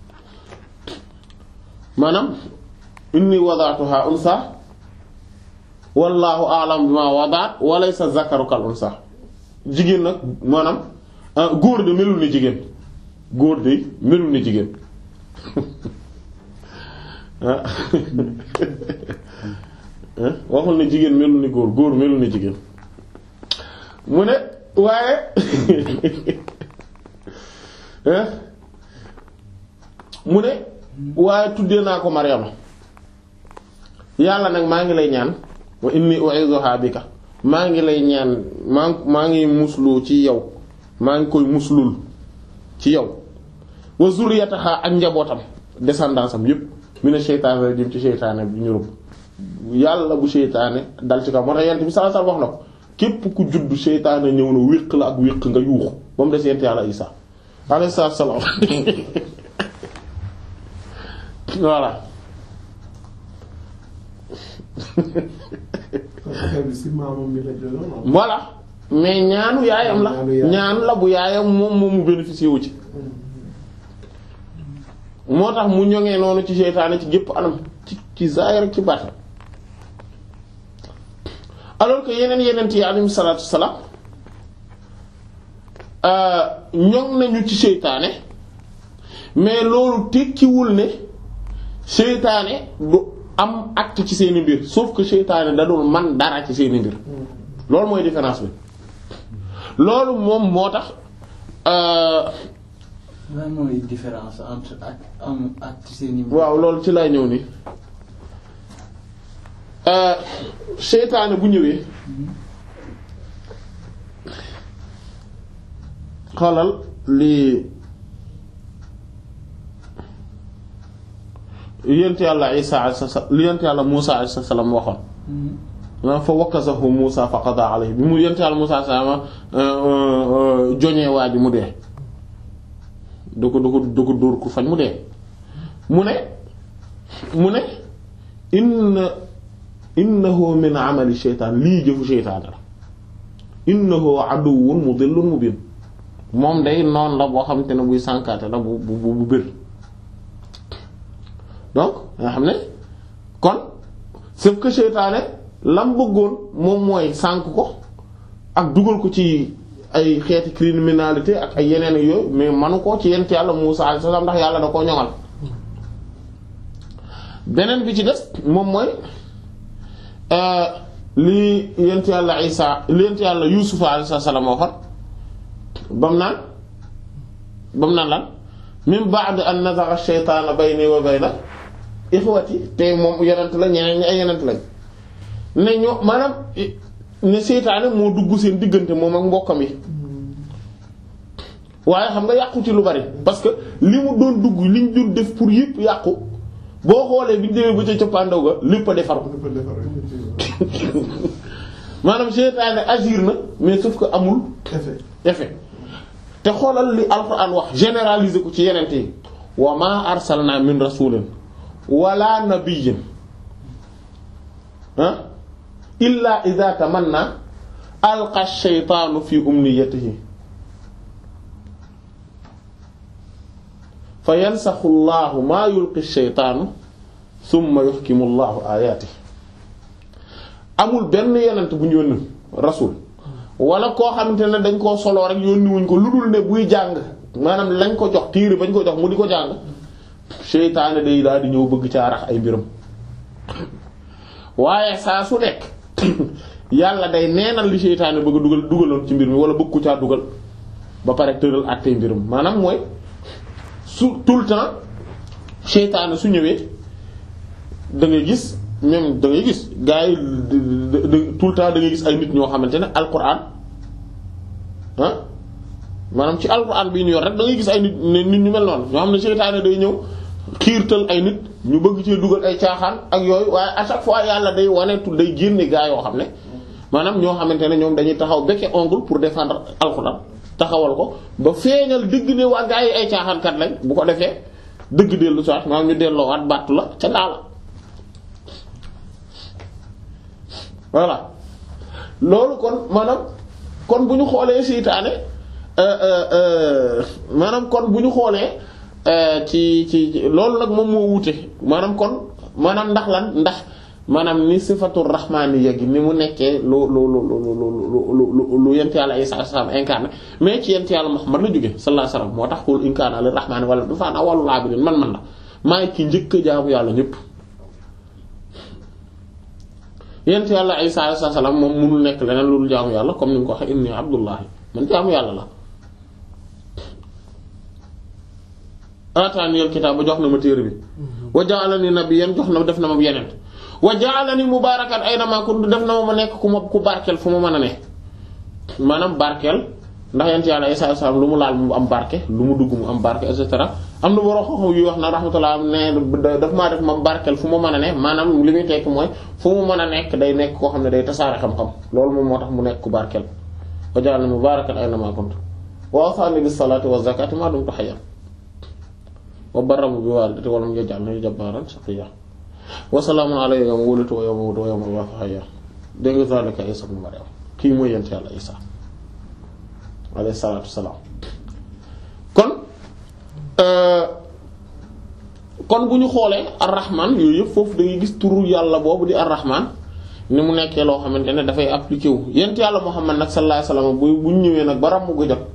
maanaam inni wada'tuha unsa wallahu a'lam bima wada'at walaysa dhakaru kal unsa jigéen nag maanaam góor de melul ni jigéen góor de melul ni jigéen waxul ne jigéen melul ni góor góor melul ni jigéen mu ne waaye mu ne waaye tuddee naa ko Maryama yàlla nag maa ngi lay ñaan wa inni u'izuha bika maa ngi lay ñaan maa maa ngi muslu ci yow maa ngi koy muslul ci yow wa zurriyataha ak njabootam descendance am yépp mina sheytaane rajim ci sheytaane bi ñu rëbb yàlla bu sheytaane dal ci kaw moo tax yent bi sallallahu alayhi wasallam wax na ko képp ku juddu sheytaane ñëw na wéq la ak wéq nga yuuxu ba mu des yent yàlla Isaa alayhi salaam voilà voilà mais ñaanu yaayam la ñaan la bu yaayam moom moom mu bénéficié wu ci moo tax mu ñoŋee noonu ci seytaane ci gépp anam ci ci zaahir ak ci baatin alors que yeneen yeneen yi alayhi salaatu wassalaam ñoŋ nañu ci seytaane mais loolu tekkiwul ne seytaane du am acte ci seeni mbir sauf que seytaane da dul man dara ci seeni mbir loolu mooy différence bi loolu moom moo tax lan mooy différence entre ak am acte ci seeni mbir. waaw loolu ci lay ñëw nii seytaane bu ñëwee xoolal li yent yàlla Isa alayhi salaam li yent yàlla Musa alayhi salaam waxoon ma fa wakazahu Musa fa qada alayhi bi mu yent yàlla Musa sama joñee waa ji mu dee du ko du ko du ko dóor ku fañ mu dee mu ne mu ne inna innahu min amali sheytaan lii jëfu sheytaan la innahu aduwwun mudillun mubin moom day noonu la boo xamante ne buy sànkaate la bu bu bu bir donc nga xam ne kon sauf que seytaane lam bëggoon moom mooy sànk ko ak dugal ko ci ay xeeti criminalité ak ay yeneen yooyu mais manu ko ci yent yàlla Muusaa alayhi salaam ndax yàlla da koo ñoŋal beneen bi ci des moom mooy li yent yàlla Isaa li yent yàlla Yuusuf alayhi salaam waxoon bam naan bam naan lan min ba'd an nazagha ash-shaytaanu bayni wa bayna ixwati te moom yenent la ñeneen ñi ay yenent lañ ne ñoo maanaam ne seytaane moo dugg seen diggante moom ak mbokkam yi waaye xam nga yàqu ci lu bari parce que li mu doon dugg liñ doon def pour yëpp yàqu boo xoolee bi ñu demee ba ca cappaandaw ga lépp a defar maanaam seytaane agir na mais sauf que amul effet te xoolal li Alxuraan wax généraliser ko ci yenent yi wa ma arsalna min rasulin wala nabiyyin ah illa idha tamanna alqa ash-shaytanu fi umniyatihi fa yansaxu Allahu ma yulqi ash-shaytanu summa yuhkimu llahu ayaati amul benn yenent bu ñu yónni rasul wala koo xamante ne dañ koo soloo rek yónni wuñ ko lu dul ne buy jàng maanaam lañ ko jox téere bañ ko jox mu di ko jàng seytaane day daal di ñëw bëgg caa rax ay mbiram waaye saa su nekk yàlla day neenal li seytaane bëgg a dugal dugaloon ci mbir mi wala bëgg ku caa dugal ba pare tëral ak tey mbiram maanaam mooy su tout le temps seytaane su ñëwee da ngay gis même da ngay gis gars yi tout le temps da ngay gis ay nit ñoo xamante ne alquran ah maanaam ci alquran bi ñu yor rek da ngay gis ay nit nit ñu mel noonu ñoo xam ne seytaane day ñëw xiirtal ay nit ñu bëgg cee dugal ay caaxaan ak yooyu waaye à chaque fois yàlla day wane tu day génne gaa yoo xam ne maanaam ñoo xamante ne ñoom dañuy taxaw becque ongle pour défendre alquran taxawal ko ba feeñal dëgg ne waa gaa yi ay caaxaankat lañ bu ko defee dëgg dellu soit maanaam ñu delloowaat battu la ca daala voilà loolu kon maanaam kon bu ñu xoolee seytaane maanaam kon bu ñu xoolee ci ci loolu nag moom moo wute maanaam kon maanaam ndax lan ndax maanaam ni sifatu rahmaani yegi ni mu nekkee lu lu lu lu lu lu yent yàlla Isa sallam incarné mais ci yent yàlla Muhammad la jóge sallallahu alayhi wasallam moo tax qul in kaana lir rahmaani wala du faan awwalul aabidiin man man la maay ki njëkk a jaamu yàlla ñëpp yent yàlla Isa alayhi salaam moom mënul nekk leneen lu dul jaamu yàlla comme ni nga ko waxee inni abdullahi man jaamu yàlla la ataaniyal kitaab ba jox na ma téere bi wa ja'alani nabiyyan jox na def na ma yeneen wa ja'alani mubaarakan aynama kuntu def na ma ma nekk ku ma ku barkeel fu ma mën a ne maanaam barkeel ndax yent yàlla Isa alayhi salaam lu mu laal mu am barke lu mu dugg mu am barke et cetera am na borom xam-xam yu wax na rahmatullah ne daf maa def ma barkeel fu ma mën a ne maanaam li muy tekk mooy fu mu mën a nekk day nekk koo xam ne day tasaare xam-xam loolu moom moo tax mu nekk ku barkeel wa ja'alani mubaarakan aynama kuntu wa awsaani bis salaati wa zakaati maa dumtu hayyan wa barra bi waalidati wa lam yaj'alni jabbaaran shaqiyya wa salaamun alayya yawma wulidtu wa yawma amuutu wa yawma ub'athu hayya dégg nga zaalika Isa ibn Maryam kii mooy yent yàlla Isa alayhi salaatu wassalaam kon kon bu ñu xoolee ar-Rahman yooyu yëpp foofu da ngay gis turu yàlla boobu di ar-Rahman ni mu nekkee loo xamante ne dafay appliqué wu yent yàlla Muhammad nag sallallahu alayhi wasallam bu bu ñu ñëwee nag ba ràmm ko jot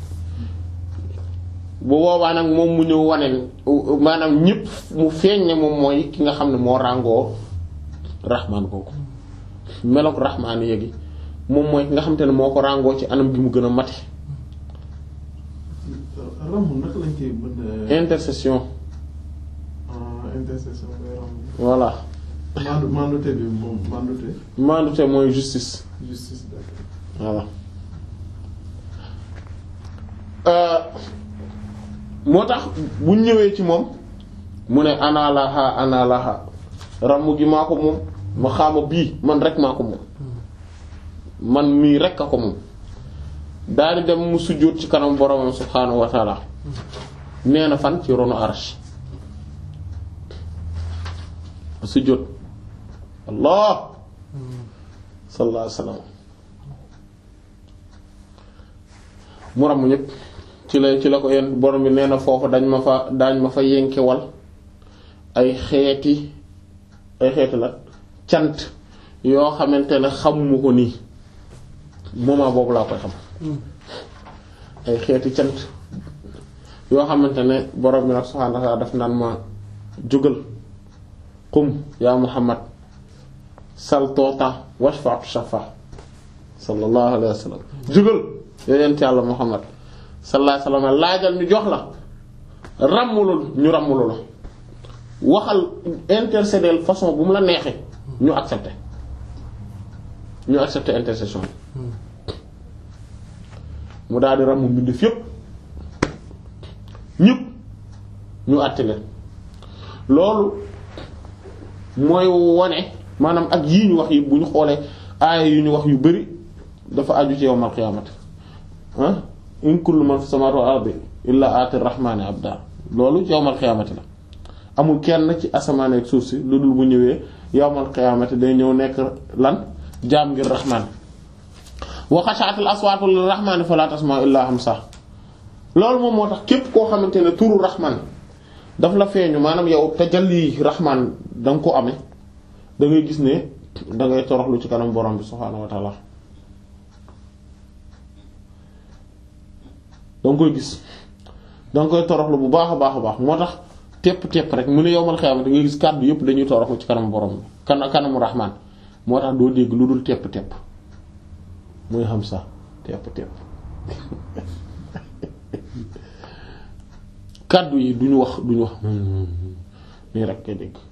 bu boobaa nag moom mu ñëw waneen maanaam ñëpp mu feeñ ne moom mooy ki nga xam ne moo ràngoo Rahman kooku melook Rahman yéegi moom mooy ki nga xamante ne moo ko ràngoo ci anam gi mu gën a mate. Ramm naka lañ koy mën a. intercession. ah intercession mooy ramm. voilà. maandu maandute bi moom maandute. maandute mooy justice. justice d'accord. voilà. Euh, moo tax bu ñëwee ci moom mu ne ana laha ana laha ramm gi maa ko moom ma xaama bii man rek maa ko moom man mii rek a ko moom daal di dem mu sujjóot ci kanam boromam subhaanahu wa taala nee na fan ci ronu arsh sujjóot allah sallallahu alayhi wasallam mu ramm ñépp ci la ci la ko yenn borom bi nee na foofu dañ ma fa dañ ma fa yenkewal ay xeeti ay xeeti la cant yoo xamante ne xamuma ko nii moment boobu laa koy xam ay xeeti cant yoo xamante ne borom bi nag subhaanahu wa ta'aala daf naan ma jógal qum yaa Muhammad sal toota washfa'tu shafa sallallahu alayhi wa sallam jógal yoo yent yàlla Muhammad sallallahu alayhi wa sallam laajal ñu jox la ràmmulul ñu ràmmulu la waxal intercéder façon bu mu la neexee ñu accepter ñu accepter intercession mu daal di ràmm mbindeef yépp ñëpp ñu àtte leen loolu mooy wone maanaam ak yii ñu wax yi bu ñu xoolee aaya yu ñu wax yu bari dafa aju ci yawmal qiyaamati ah in kullu man fi samaawaati wal ardi illaa aati rahmaani abda loolu yawmal qiyaamati la amul kenn ci asamaan ak suuf si lu dul bu ñëwee yawmal qiyaamati day ñëw nekk lan jaam ngir rahmaan wa xashaatil aswaatu lir rahmaani falaa tasma'u illaa hamsa loolu moom moo tax képp koo xamante ne turu rahmaan daf la feeñu maanaam yow tajalli rahmaan da nga ko amee da ngay gis ne da ngay toroxlu ci kanam borom bi subhaanahu wa ta'ala da nga koy gis da nga koy toroxlu bu baax a baax a baax moo tax tepp tepp rek mu ne yowmal xiyaama da ngay gis kàddu yëpp dañuy toroxlu ci kanam borom bi kan kanamu rahmaan moo tax doo dégg lu dul tepp tepp muy xam sax tepp tepp kàddu yi duñu wax duñu wax nii rek koy dégg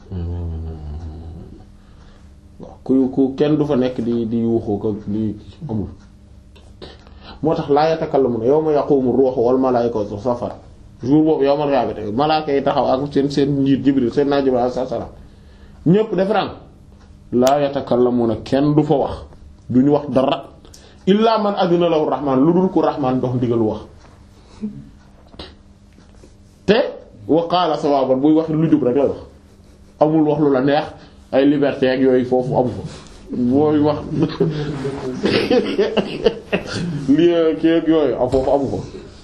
waaw ku ku kenn du fa nekk di di yuuxu ko di amul moo tax laa yatakallamuna yawma yaqumu ruuhu wal malaa'ikatu safan jour boobu yawmal qiyaamati malaaka yi taxaw ak seen seen njiit Jibril seen naa Jibril alayhi salaam ñépp def rang laa yatakallamuna kenn du fa wax duñu wax dara illaa man adina lahu rahmaan lu dul ku rahmaan dox ndigalu wax te wa qaala sawaaban buy wax lu jub rek la wax amul wax lu la neex ay liberté ak yooyu foofu amu ko booy wax lii kii ak yooyu a foofu amu ko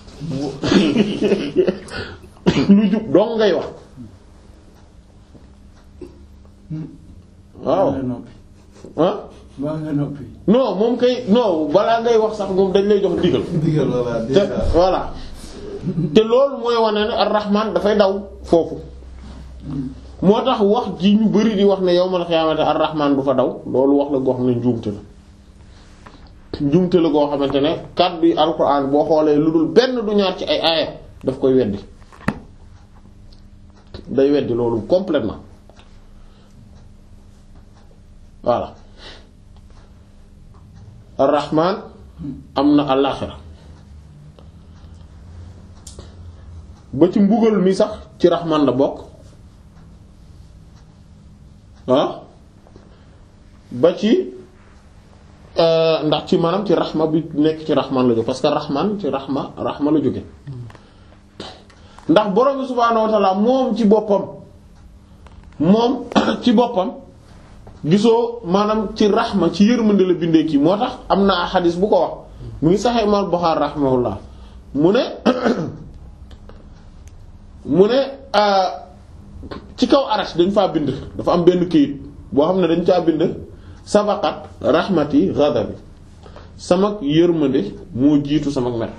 lu jub dong ngay wax waaw ah baa nga noppi non moom kay non balaa ngay wax sax moom dañ lay jox digal digal voilà te voilà te loolu mooy wane ne ar-Rahman dafay daw foofu moo tax wax ji ñu bari di wax ne yawmal xiyaamati ar-Rahman du fa daw loolu wax la goo xam ne njuumte la njuumte la goo xamante ne kàddu yi alquran boo xoolee lu dul benn du ñaar ci ay aaya daf koy weddi day weddi loolu complètement voilà ar-Rahman am na al-aaxira ba ci mbugal mi sax ci Rahman la bokk ah ba ci ndax ci maanaam ci raxma bi nekk ci Rahman la jóge parce que Rahman ci raxma raxma la jóge ndax borom subhaanahu wa ta'ala moom ci boppam moom ci boppam gisoo maanaam ci raxma ci yërmande la bindee kii moo tax am na xadis bu ko wax mu ngi Sahih Imam Bukhari rahimahullah mu ne mu ne ci kaw arash dañ faa bind dafa am benn këyit boo xam ne dañ caa bind sabaqat rahmati ghadabi sama yërmande moo jiitu sama mer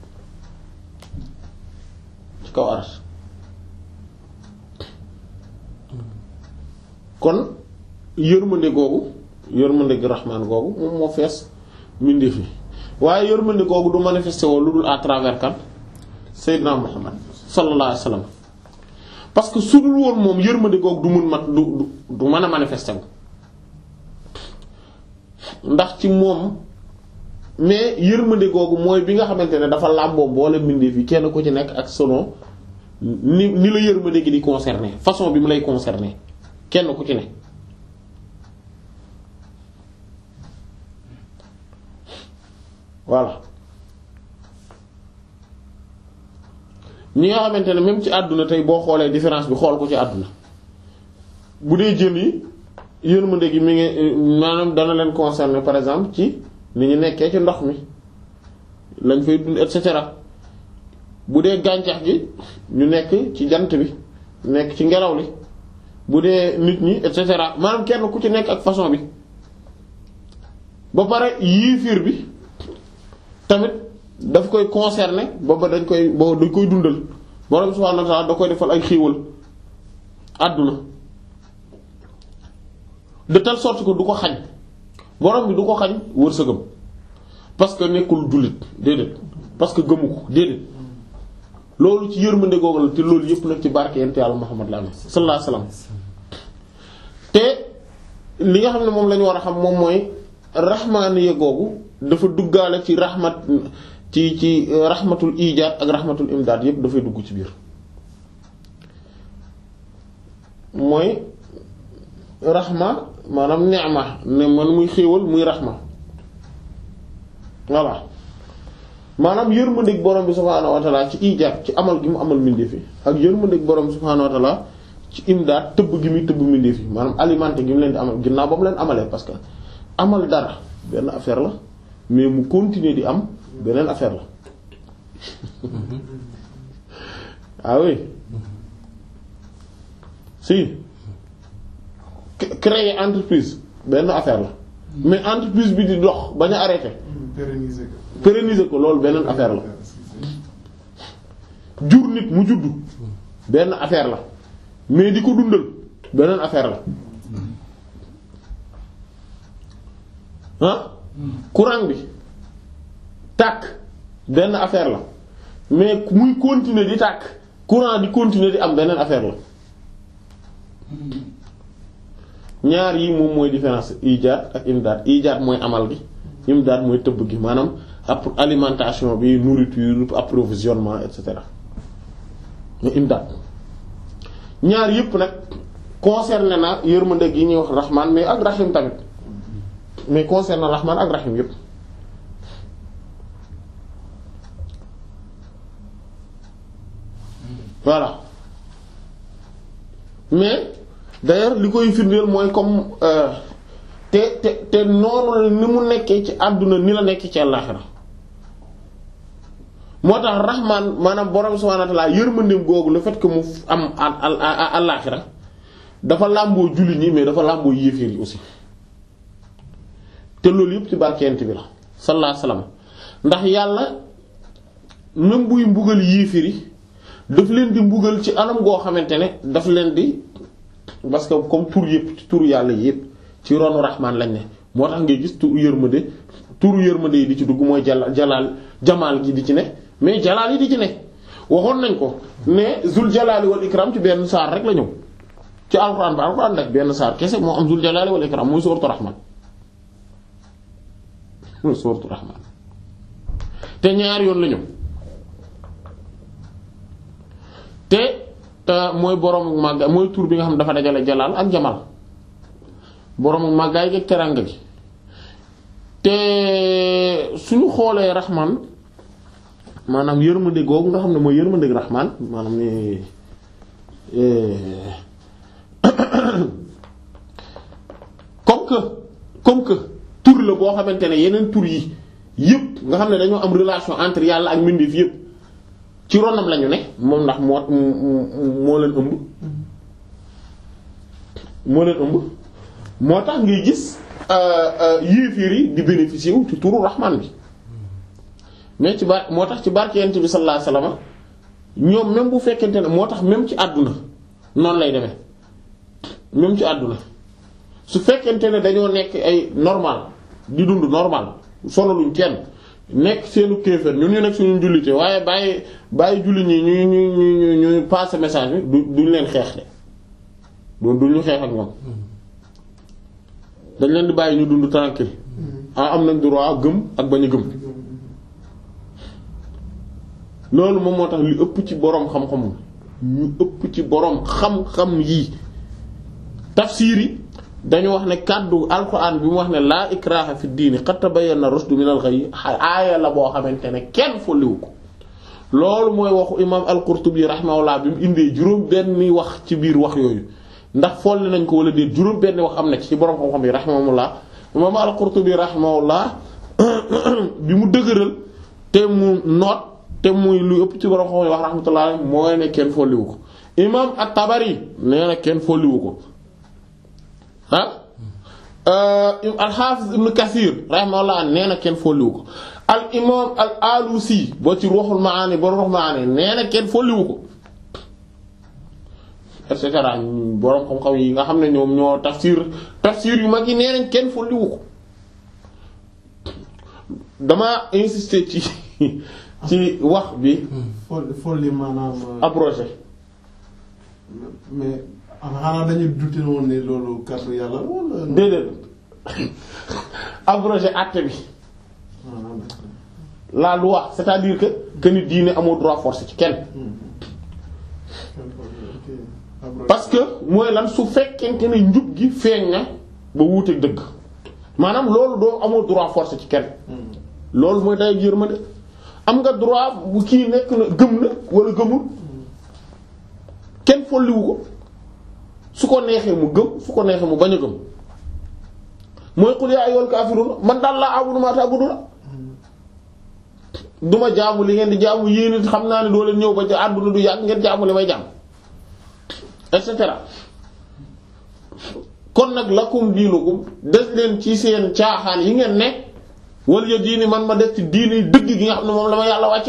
ci kaw arash kon yërmande googu yërmande gi rahmaan googu moom moo fees mbindi fi waaye yërmande googu du manifesté woo lu dul à travers kan Seydina Muhammad sallallahu alayhi wa sallam parce que su dul woon moom yërmande googu du mun mat du du du mën a manifesté wu ndax ci moom mais yërmande googu mooy bi nga xamante ne dafa làmboo boole mbindi fi kenn ku ci nekk ak selon ni ni la yërmande gi di concerné façon bi mu lay concerné kenn ku ci ne voilà ñi nga xamante ne même ci àdduna tey boo xoolee différence bi xool ko ci àdduna bu dee jën yi yërmande gi mi ngi maanaam dana leen concerner par exemple ci ni ñu nekkee ci ndox mi lañ fay dund et cetera bu dee gàncax gi ñu nekk ci jant bi nekk ci ngelaw li bu dee nit ñi et cetera maanaam kenn ku ci nekk ak façon bi ba pare yiifiir bi tamit daf koy concerner booba dañ koy booba dañ koy dundal borom subhaanahu wa ta'aala da koy defal ay xéewal àdduna de telle sorte que du ko xañ borom bi du ko xañ wërsëgam parce que nekkul jullit déedéet parce que gëmu ko déedéet loolu ci yërmande googu la te loolu yëpp nag ci barke yent Yàlla Muhammad la sallallahu alayhi wasallam te li nga xam ne moom la ñu war a xam moom mooy rahmaaniya googu dafa duggaale ci rahmat ci ci rahmatul ijaad ak rahmatul imdaad yépp dafay dugg ci biir mooy rahma maanaam ni'ma ne man muy xéewal muy rahma voilà maanaam yërmandeeg borom bi subhaanahu wa ta'ala ci ijaad ci amal gi mu amal mbindeef yi ak yërmandeeg borom bi subhaanahu wa ta'ala ci imdaad tëbb gi muy tëbb mbindeef yi maanaam alimenté gi mu leen di amal ginnaaw ba mu leen amalee parce que amal dara benn affaire la mais mu continuer di am beneen affaire la ah oui si créer entreprise benn affaire la mais entreprise bi di dox bañ a arrêté pérenniser ko. pérenniser ko loolu beneen affaire la jur nit mu juddu benn affaire la mais di ko dundal beneen affaire la ah courant bi tàkk benn affaire la mais muy continuer di tàkk courant di continuer di am beneen affaire la ñaar yi moom mooy différence ijaad ak imdaad ijaad mooy amal gi imdaad mooy tëbb gi maanaam alimentation bi nourriture approvisionnement et cetera ñu imdaad ñaar yépp nag concerné na yërmande gi ñuy wax rahman mais ak rahim tamit mais concerné na rahman ak rahim yépp voilà mais d'ailleurs li koy firndeel mooy comme euh, te te te noonu ni mu nekkee ci àdduna ni la nekkee ci àllaxira moo tax rahman maanaam borom subhaanahu wa ta'aala yërmandeem googu le fait que mu am àllaxira dafa làmboo jullit ñi mais dafa làmboo yéeféer yi aussi te loolu yëpp ci barkeent bi la sallallahu alayhi wasallam ndax yàlla même buy mbugal yéeféer yi daf leen di mbugal ci anam goo xamante ne daf leen di parce que comme tur yëpp ci turu yàlla yëpp ci ronu rahman lañ ne moo tax ngay gis turu yërmande turu yërmande yi di ci dugg mooy jala jalaal jamaal gi di ci ne mais jalaal yi di ci ne waxoon nañ ko ne zul jalaali wal ikram ci benn saar rek la ñëw ci alxuraan ba alxuraan nag benn saar kese moo am zul jalaali wal ikram muy sooratu rahman muy sooratu rahman te ñaar yoon la ñëw te mooy borom màggaay mooy tur bi nga xam ne dafa dajale jalaal ak jamal borom màggaay gi teranga gi te suñu xoolee rahman maanaam yërmande googu nga xam ne mooy yërmande rahman maanaam ni comme que comme que tur la boo xamante ne yeneen tur yi yëpp nga xam ne dañoo am relation entre yàlla ak mbindeef yëpp ci ronam lañu ne moom ndax moo moo leen ëmb moo leen ëmb moo tax ngay gis yéeféer yi di bénéficier wu ci turu rahman bi mais ci bar moo tax ci barkent bi sallallahu alayhi wasallam ñoom même bu fekkente ne moo tax même ci àdduna noonu lay demee même ci àdduna su fekkente ne dañoo nekk ay normal di dund normal sonaluñ kenn nekk seenu kéefër ñun ñu nekk suñu jullite waaye bàyyi bàyyi julli ñi ñu ñu ñu ñu passer message bi du duñ leen xeex de du duñu xeex ak ñoom dañ leen di bàyyi ñu dund tranquille ah am nañ droit gëm ak bañ a gëm loolu moom moo tax li ëpp ci boroom xam-xamum ñu ëpp ci boroom xam-xam yi tafsiir yi dañu wax ne kàddu alxuraan bi mu wax ne laa ikraha fi diini qad tabayyana rushdu minal ghayy aaya la boo xamante ne kenn folliwu ko loolu mooy waxu imaam al-Qurtubi rahimahullah bi mu indee juróom benni wax ci biir wax yooyu ndax folli nañ ko wala déet juróom benni wax am na ci ci boroom xam-xam yi rahimahullah imaam al-Qurtubi rahimahullah bi mu dëgëral te mu noot te muy lu ëpp ci boroom xam-xam yi wax rahmatullah mooy ne kenn folliwu ko imaam at-Tabari nee na kenn folliwu ko ah al-Hafiz Ibn Kathir rahimahullah nee na kenn folliwu ko al imam al-Alusi boo ci Ruhul Maani boo Ruhul Maani nee na kenn folliwu ko et cetera boroom xam-xam yi nga xam ne ñoom ñoo tafsir tafsir yu mag yi nee nañ kenn folliwu ko dama insister ci ci wax bi. folli folli maanaam. approché. mais xanaa dañu dute woon ne loolu kàddu yàlla wala. déedéet abrogé acte bi. la loi c'est-à-dire que que ni diine amoo droit force ci kenn. parce que mooy lan su fekkente ne njub gi feeñ na ba wuuteeg dëgg maanaam loolu doo amoo droit force ci kenn. loolu mooy day yërmande am nga droit bu kii nekk na gëm na wala gëmul kenn folliwu ko. su ko neexee mu gëm su ko neexee mu bañ a gëm mooy qul yaa ayyuhal kaafiruun man daal laa a'budu maa ta'buduun duma jaamu li ngeen di jaamu yéen it xam naa ne doo leen ñëw ba àdduna du yàgg ngeen jaamu li may jaam et cetera kon nag lakum diinukum des leen ci seen caaxaan yi ngeen ne wal ya diini man ma des ci diini dëgg gi nga xam ne moom la ma yàlla wàcce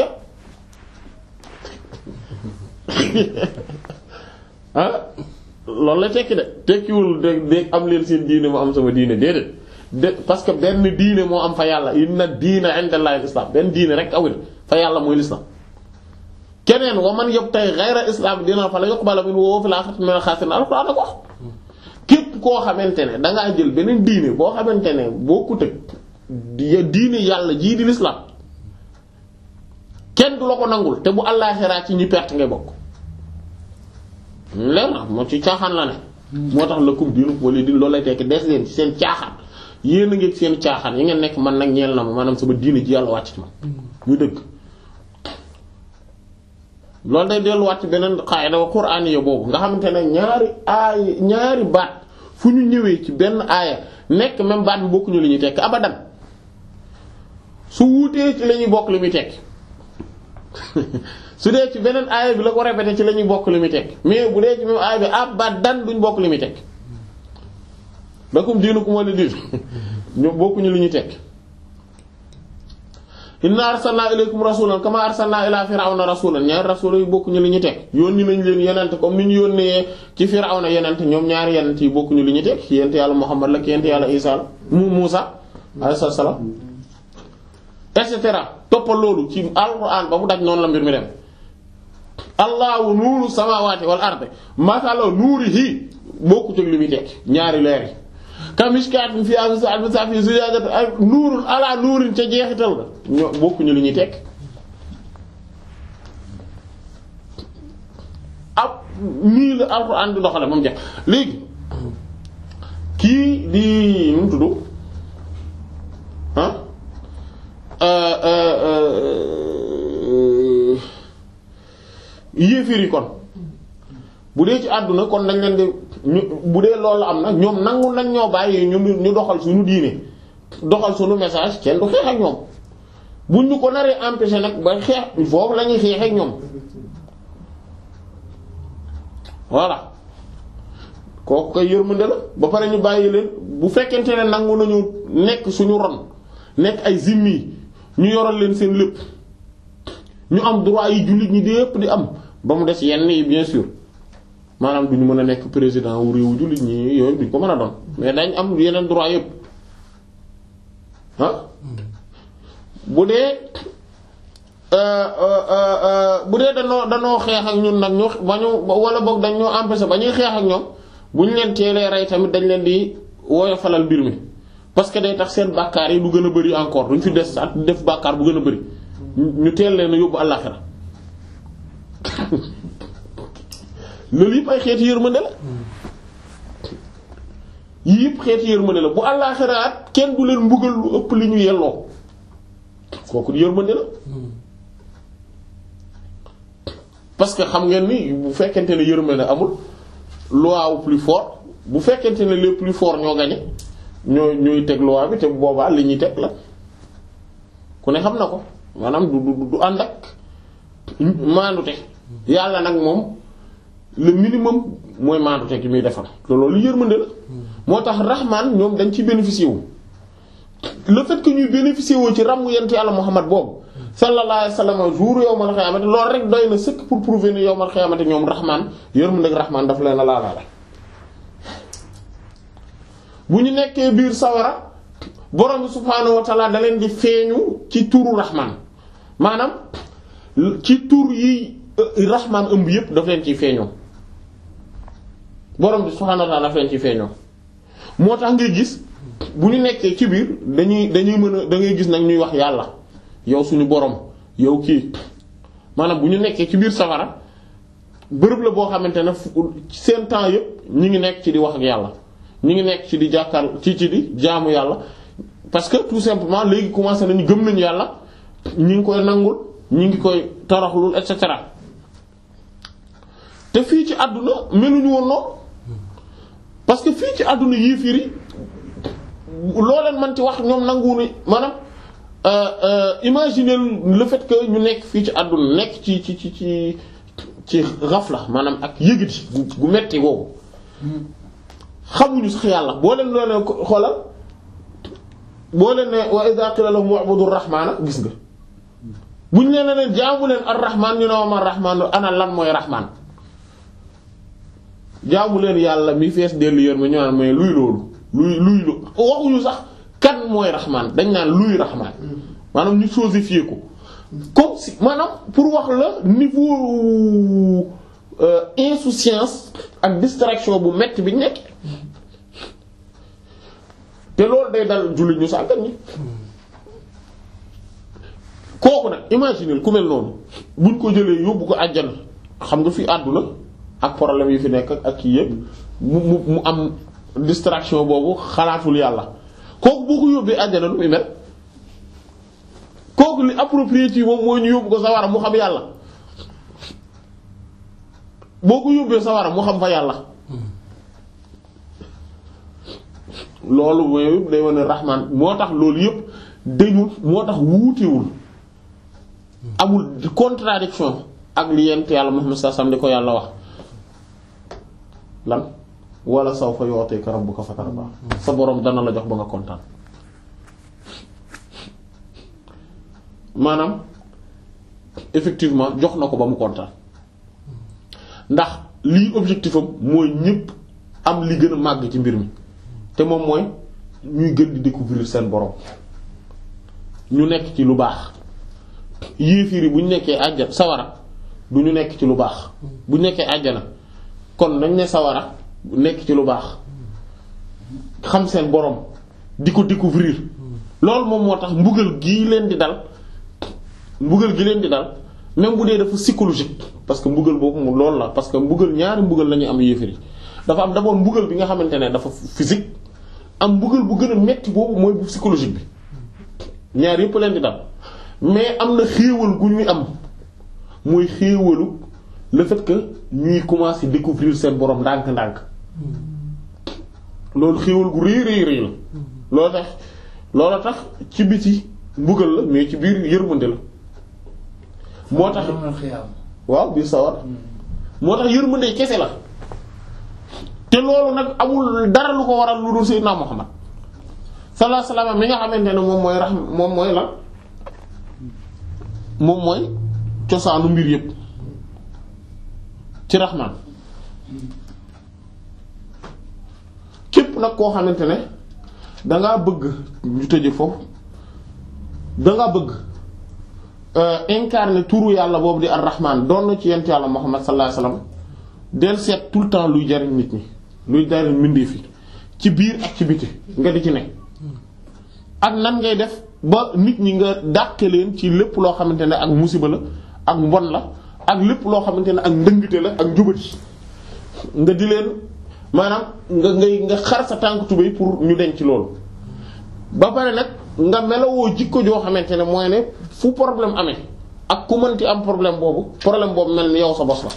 ah loolu la tekki de tekkiwul de de am leen seen diine moo am sama diine déedéet de parce que benn diine moo am fa yàlla inna diina indallahi l'islam benn diine rek awir fa yàlla mooy l'islam keneen wa man yëpp tey ghayra islam dina fa la yuqbalu minhu wa huwa fil akhirati minal khasirin alxuraan ko wax képp koo xamante ne dangaa jël beneen diine boo xamante ne boo ko tëg diine yàlla jii di l'islam kenn du la ko nangul te bu àllaaxira ci ñi perte ngay bokk leer na moo ci caaxaan la ne moo tax lakum diinukum waliya diin loolu lay tekki des leen ci seen caaxaan yéen a ngi seen caaxaan yi ngeen nekk man nag ñeel na ma maanaam sama diine ji yàlla wàcc ci ma muy dëgg loolu day delluwaat ci beneen qaida wa qur'aniyya boobu nga xamante ne ñaari aay ñaari baat fu ñu ñëwee ci benn aaya nekk même baat bi bokkuñu li ñuy tekki abadan su wuutee ci la ñuy bokk li muy tekki su dee ci beneen aaya bi la ko répété ci la ñuy bokk li muy tekki mais bu dee ci même aaya bi abadan duñ bokk li muy tekki lakum diinukum waliya diin ñu bokkuñu li ñuy tekki inna arsalna ilaykum rasulan kama arsalna ila fir'auna rasulan ñaari rasul yi bokkuñu li ñu teg yónni nañ leen yenente comme ni ñu yónnee ci fir'auna yenente ñoom ñaari yenente yi bokkuñu li ñu teg ci yent yàlla Muhammad la ki yent yàlla Isa la mu Musa alayhi salaam et cetera toppal loolu ci alquran ba mu daj noonu la mbir mi dem allahu nuuru samawati wal ardi mathalu nuurihi bokku ci li muy teg ñaari leer yi kamishkaatin fiihaa misbaahu fi zujaajatin ay nuurun ala nuurin ca jeexital la ñoo bokkuñu li ñuy tekk ab nii la alxuraan di doxale moom jeex léegi kii di nu mu tudd ah yéeféer yi kon bu dee ci àdduna kon dañ leen di ñu bu dee loolu am na ñoom nangu nañ ñoo bàyyi ñu ñu doxal suñu diine doxal suñu message kenn du xeex ak ñoom bu ñu ko naree empêcher nag ba xeex foofu la ñuy xeex ak ñoom voilà kooku koy yërmande la ba pare ñu bàyyi leen bu fekkente ne nangu nañu nekk suñu ron nekk ay zimmi ñu yoral leen seen lépp ñu am droit yi jullit ñi di yépp di am ba mu des yenn yi bien sûr maanaam duñu mën a nekk président wu réewu jullit ñi yooyu duñ ko mën a doon mais dañ am yeneen droit yépp ah bu dee bu dee danoo danoo xeex ak ñun nag ñu ba ñu wala boog dañ ñoo empêcher ba ñuy xeex ak ñoom bu ñu leen teelee rey tamit dañ leen di woyofalal mbir mi parce que day tax seen bàkkaar yi du gën a bari encore duñ fi des at def bàkkaar bu gën a bari ñu teel leen a yóbbu àllaxira loolu yëpp ay xeeti yërmande la yii yëpp xeeti yërmande la bu àllaaxiraat kenn du leen mbugal lu ëpp li ñu yelloo kooku yërmande la parce que xam ngeen ni bu fekkente ne yërmande amul loi au plus fort bu fekkente ne les plus forts ñoo gagné ñoo ñooy teg loi bi te boobaa li ñuy teg la ku ne xam na ko maanaam du du du ànd ak maandute yàlla nag moom le minimum mooy maandute gi muy defal te loolu yërmande la moo tax rahman ñoom dañ ci bénéficier wu le fait que ñuy bénéficier wu ci ramu yent yàlla Muhammad boobu sallallahu alayhi wasallam jour yawmal xiyaamati loolu rek doy na sëkk pour prouver ni yawmal xiyaamati ñoom rahman yërmande ak rahman daf leen a laalaale bu ñu nekkee biir sawara borom bi subhaanahu wa ta'ala da leen di feeñu ci turu rahman maanaam ci tur yi rahman ëmb yépp daf leen ciy feeñoo borom bi subhaanahu wa ta'ala daf leen ciy feeñoo moo tax ngay gis bu ñu nekkee ci biir dañuy dañuy mën a da ngay gis nag ñuy wax yàlla yow suñu borom yow kii maanaam bu ñu nekkee ci biir safara bërëb la boo xamante ne seen temps yépp ñu ngi nekk ci di wax ak yàlla ñu ngi nekk ci di jàkkaar ci ci di jaamu yàlla parce que tout simplement léegi commencé nañu gëm nañu yàlla ñu ngi koy nangul ñu ngi koy toroxlul et cetera te fii ci àdduna meluñu woon noonu parce que fii ci àdduna yii firi loo leen mën ci wax ñoom nanguwuñu maanaam imaginer le fait que ñu nekk fii ci àdduna nekk ci ci ci ci ci ghafla maanaam ak yëgiti gu metti woowu xamuñu sax yàlla boo leen doon xoolal boo leen ne wa idha qila lahum u'budu rahmaana gis nga buñ leen leen jaamu leen ar-rahmaan ñu ne ma ar-rahmaan ana lan mooy rahmaan jaamu leen yàlla mi fees dellu yéen ma ñu naan mais luy loolu luy luy lu waxuñu sax kan mooy rahmaan dañ naan luy rahmaan maanaam ñu sosifié ko comme si maanaam pour wax la niveau euh, insouciance ak distraction bu metti bi ñu nekk te loolu day dal jullit ñu sàggan ñi kooku nag imaginer ku mel noonu buñ ko jëlee yóbbu ko àjjana xam nga fi àdduna ak problème yi fi nekk ak kii yëpp mu mu mu am distraction boobu xalaatul yàlla kooku boo ko yóbbee àjjana lu muy mel kooku li approprié ci moom mooy ñu yóbbu ko sawara mu xam yàlla boo ko yóbbee sawara mu xam fa yàlla loolu mooy day wane rahmaan moo tax loolu yëpp dañu moo tax wuutewul amul contradiction ak li yent yàlla Muhammad sallallahu alayhi wasallam di ko yàlla wax lan wala sawfa yu'tika rabbuka fatarda sa boroom dana la jox ba nga kontaan maanaam effectivement jox na ko ba mu kontaan ndax lii objectif am mooy ñépp am li gën a màgg ci mbir mi te moom mooy ñuy gën di découvrir seen boroom ñu nekk ci lu baax yéefir yi bu ñu nekkee àjjana sawara du ñu nekk ci lu baax bu ñu nekkee àjjana kon nañ ne sawara nekk ci lu baax xam seen boroom di ko découvrir loolu moom moo tax mbugal gii leen di dal mbugal gi leen di dal même bu dee dafa psychologique parce que mbugal boobu mu loolu la parce que mbugal ñaari mbugal la ñuy am yéefir yi dafa am d'abord mbugal bi nga xamante ne dafa physique am mbugal bu gën a metti boobu mooy bu psychologique bi ñaar yëpp leen di dal mais am na xéewal gu ñuy am mooy xéewalu le fait que ñuy commencer découvrir seen borom ndànk-ndànk loolu xéewal gu rëy rëy rëy la loolu tax loolu tax ci biti mbugal la mais ci biir yërmande la moo tax waaw biir sawar moo tax yërmande kese la te loolu nag amul dara lu ko waral lu dul Seydina Muhammad sallallahu alayhi wasallam mi nga xamante ne moom mooy rax moom mooy la moom mooy cosaanu mbir yépp ci raxmaan képp nag koo xamante ne dangaa bëgg ñu tëje foofu dangaa bëgg incarner turu yàlla boobu di ar-Rahman doon na ci yent yàlla Muhammad sallallahu alayhi wasallam del seet tout le temps luy jariñ nit ñi luy jariñ mbindeef yi ci biir ak ci biti nga di ci ne ak nan ngay def ba nit ñi nga dàqe leen ci lépp loo xamante ne ak musiba la ak mbon la ak lépp loo xamante ne ak ndëngte la ak njubati nga di leen maanaam nga ngay nga xar sa tànk tubéy pour ñu denc loolu ba pare nag nga melowoo jikko joo xamante ne mooy ne fu problème amee ak ku mënti am problème boobu problème boobu mel ni yow sa bos la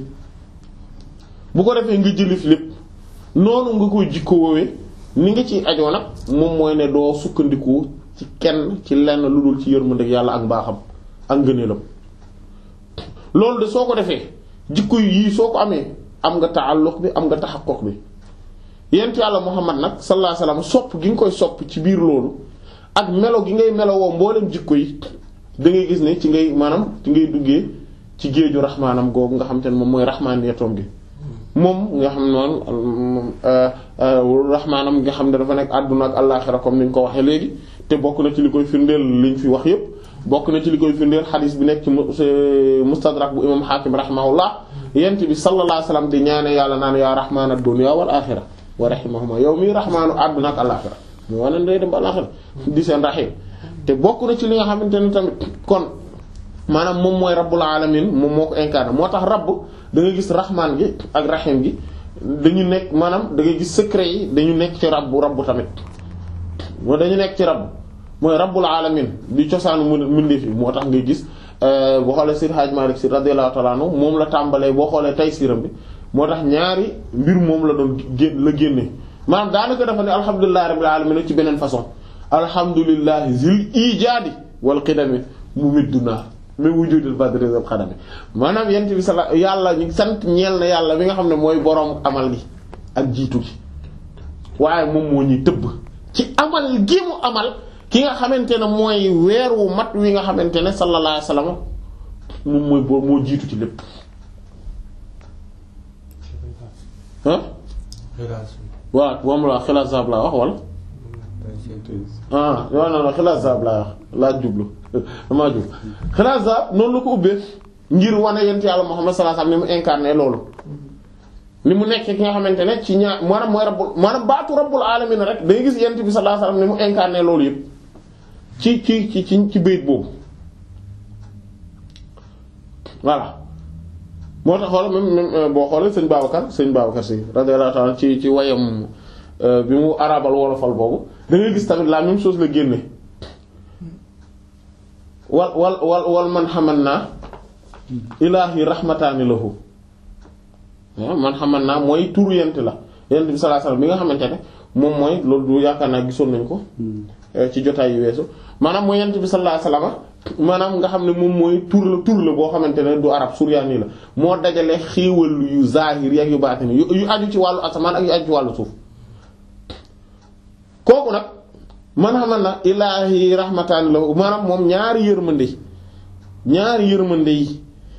bu ko defee nga jëlif lépp noonu nga koy jikko woowee ni nga ci ajoo nag moom mooy ne doo sukkandiku ci kenn ci lenn lu dul ci yërmandeeg yàlla ak mbaaxam ak ngëneelam loolu de soo ko defee jikko yii soo ko amee am nga ta'alluq bi am nga tahaqquq bi yent yàlla Muhammad nag sallallahu alayhi wasallam sopp gi nga koy sopp ci biir loolu ak melo gi ngay melowoo mboolem jikko yi da ngay gis ne ci ngay maanaam ci ngay duggee ci géeju raxmaanam googu nga xam te ne moom mooy raxmaaniyatoom gi moom nga xam noonu raxmaanam nga xam ne dafa nekk àdduna ak àllaaxira comme ni ñu ko waxee léegi te bokk na ci li koy firndeel liñ fi wax yépp bokk na ci li koy firndeel xadiis bi nekk ci mustadrak bu imam Hakim rahimahullah yent bi sallallahu alayhi wasallam di ñaane yàlla naan yaa raxmaanad dunya wal aaxira wa rahimahuma yow mii raxmaanu àdduna ak àllaaxira ñu wane day dem ba àllaaxira di seen raxiim te bokk na ci li nga xamante ne tamit kon maanaam moom mooy rabbul alamin moom moo ko incarné moo tax rabb da ngay gis raxmaan gi ak raxiim gi dañu nekk maanaam da ngay gis secret yi dañu nekk ci rabbu rabbu tamit moo dañu nekk ci rabb mooy rabbul alamin di cosaanu mbindeef yi moo tax ngay gis boo xoolee Seydi Hadji Malick Sy radiyallahu ta'ala anhu moom la tàmbalee boo xoolee taysiram bi moo tax ñaari mbir moom la doon gén la génne maanaam daanaka dafa ne alhamdulillahi rabbil alamin ci beneen façon alhamdulillahi zil ijaadi wal qidami mumidduna min wujudil badri zal qadami maanaam yent bi sala yàlla ñu sant ñeel na yàlla bi nga xam ne mooy boroom amal gi ak jiitu gi waaye moom moo ñuy tëbb ci amal gi mu amal ki nga xamante ne mooy weer wu mat wi nga xamante ne sallallahu alayhi wasallam moom mooy boo moo jiitu ci lépp ah waaw moom la xilaas zab laa wax wala ah yow na la xilaas zab laa wax laa jublu damaa jub xilaas zab noonu la ko ubbee ngir wane yent yàlla Muhammad sallallahu alayhi wasallam ni mu incarné loolu ni mu nekk ki nga xamante ne ci ñaar maanaam mooy rabbul maanaam baatu rabbul alamin rek day gis yent bi sallallahu alayhi wasallam ni mu incarné loolu yëpp ci ci ci ci ci bayit boobu voilà moo tax xool même même boo xoolee sëñ Babacar sëñ Babacar si radiyallahu ta'ala ci ci wayam bi mu arabal wolofal boobu da ngay gis tamit la même chose la génne wal wal wal wal man xaman naa ilaahi rahmataani lahu man xaman naa mooy turu yent la yent bi sallallahu alayhi wasallam bi nga xamante ne moom mooy loolu du yaakaar naa gisoon nañ ko ci jotaay yu weesu maanaam mooy yent bi sallallahu alayhi wasallam maanaam nga xam ne moom mooy tur la tur la boo xamante ne du arab suryaani la moo dajale xéewal yu zahir yak yu baatini yu yu aju ci wàllu asamaan ak yu aju ci wàllu suuf kooku nag man xaman na ilaahi rahmataani lahu maanaam moom ñaari yërmande ñaari yërmande yi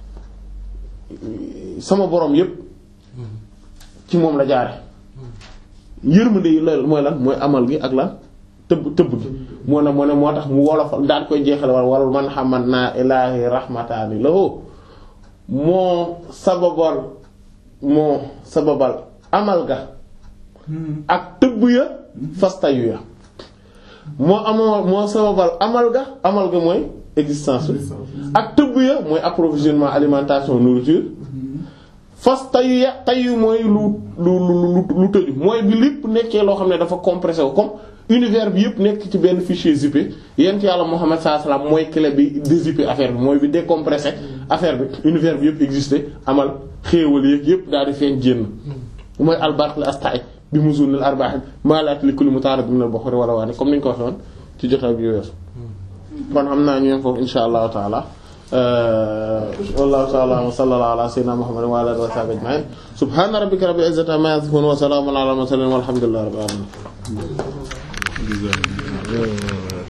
sama borom yépp ci moom la jaare yërmande yi la mooy lan mooy amal gi ak lan tëbb tëbb gi moo ne moo ne moo tax mu wolofal daan koy jeexale wala wala man xaman naa ilaahi rahmataani lahu moo sababal moo sababal amal ga ak tëbb ya fastayu ya moo amoo moo sababal amal ga amal ga mooy existence ak tëbb ya mooy approvisionnement alimentation nourriture fas tayu ya tayu mooy lu lu lu lu tëju mooy bi lépp nekkee loo xam ne dafa compressé wu comme univers bi yëpp nekk ci benn fichier zippé yent yàlla Muhammad sallallahu alayhi wasallam mooy clé bi dézippé affaire bi mooy bi décompressé affaire bi univers bi yëpp existé amal xéewal yéeg yëpp daal di feeñ génn mooy albarq la astay bi muzunil arbaax maalaat li kulli mutaarad min al-bukhari wala waani comme ni ñu ko waxee woon ci jotaay bi weesu kon xam naa ñu yem foofu insha allahu taala wallahu ta'ala wa sallallahu ala sayyidina Muhammadin wa ala alihi wa sahbihi ajma'in subhana rabbika rabbil izzati amma yasifun wa salamun ala al mursalin walhamdulillahi rabbil alamin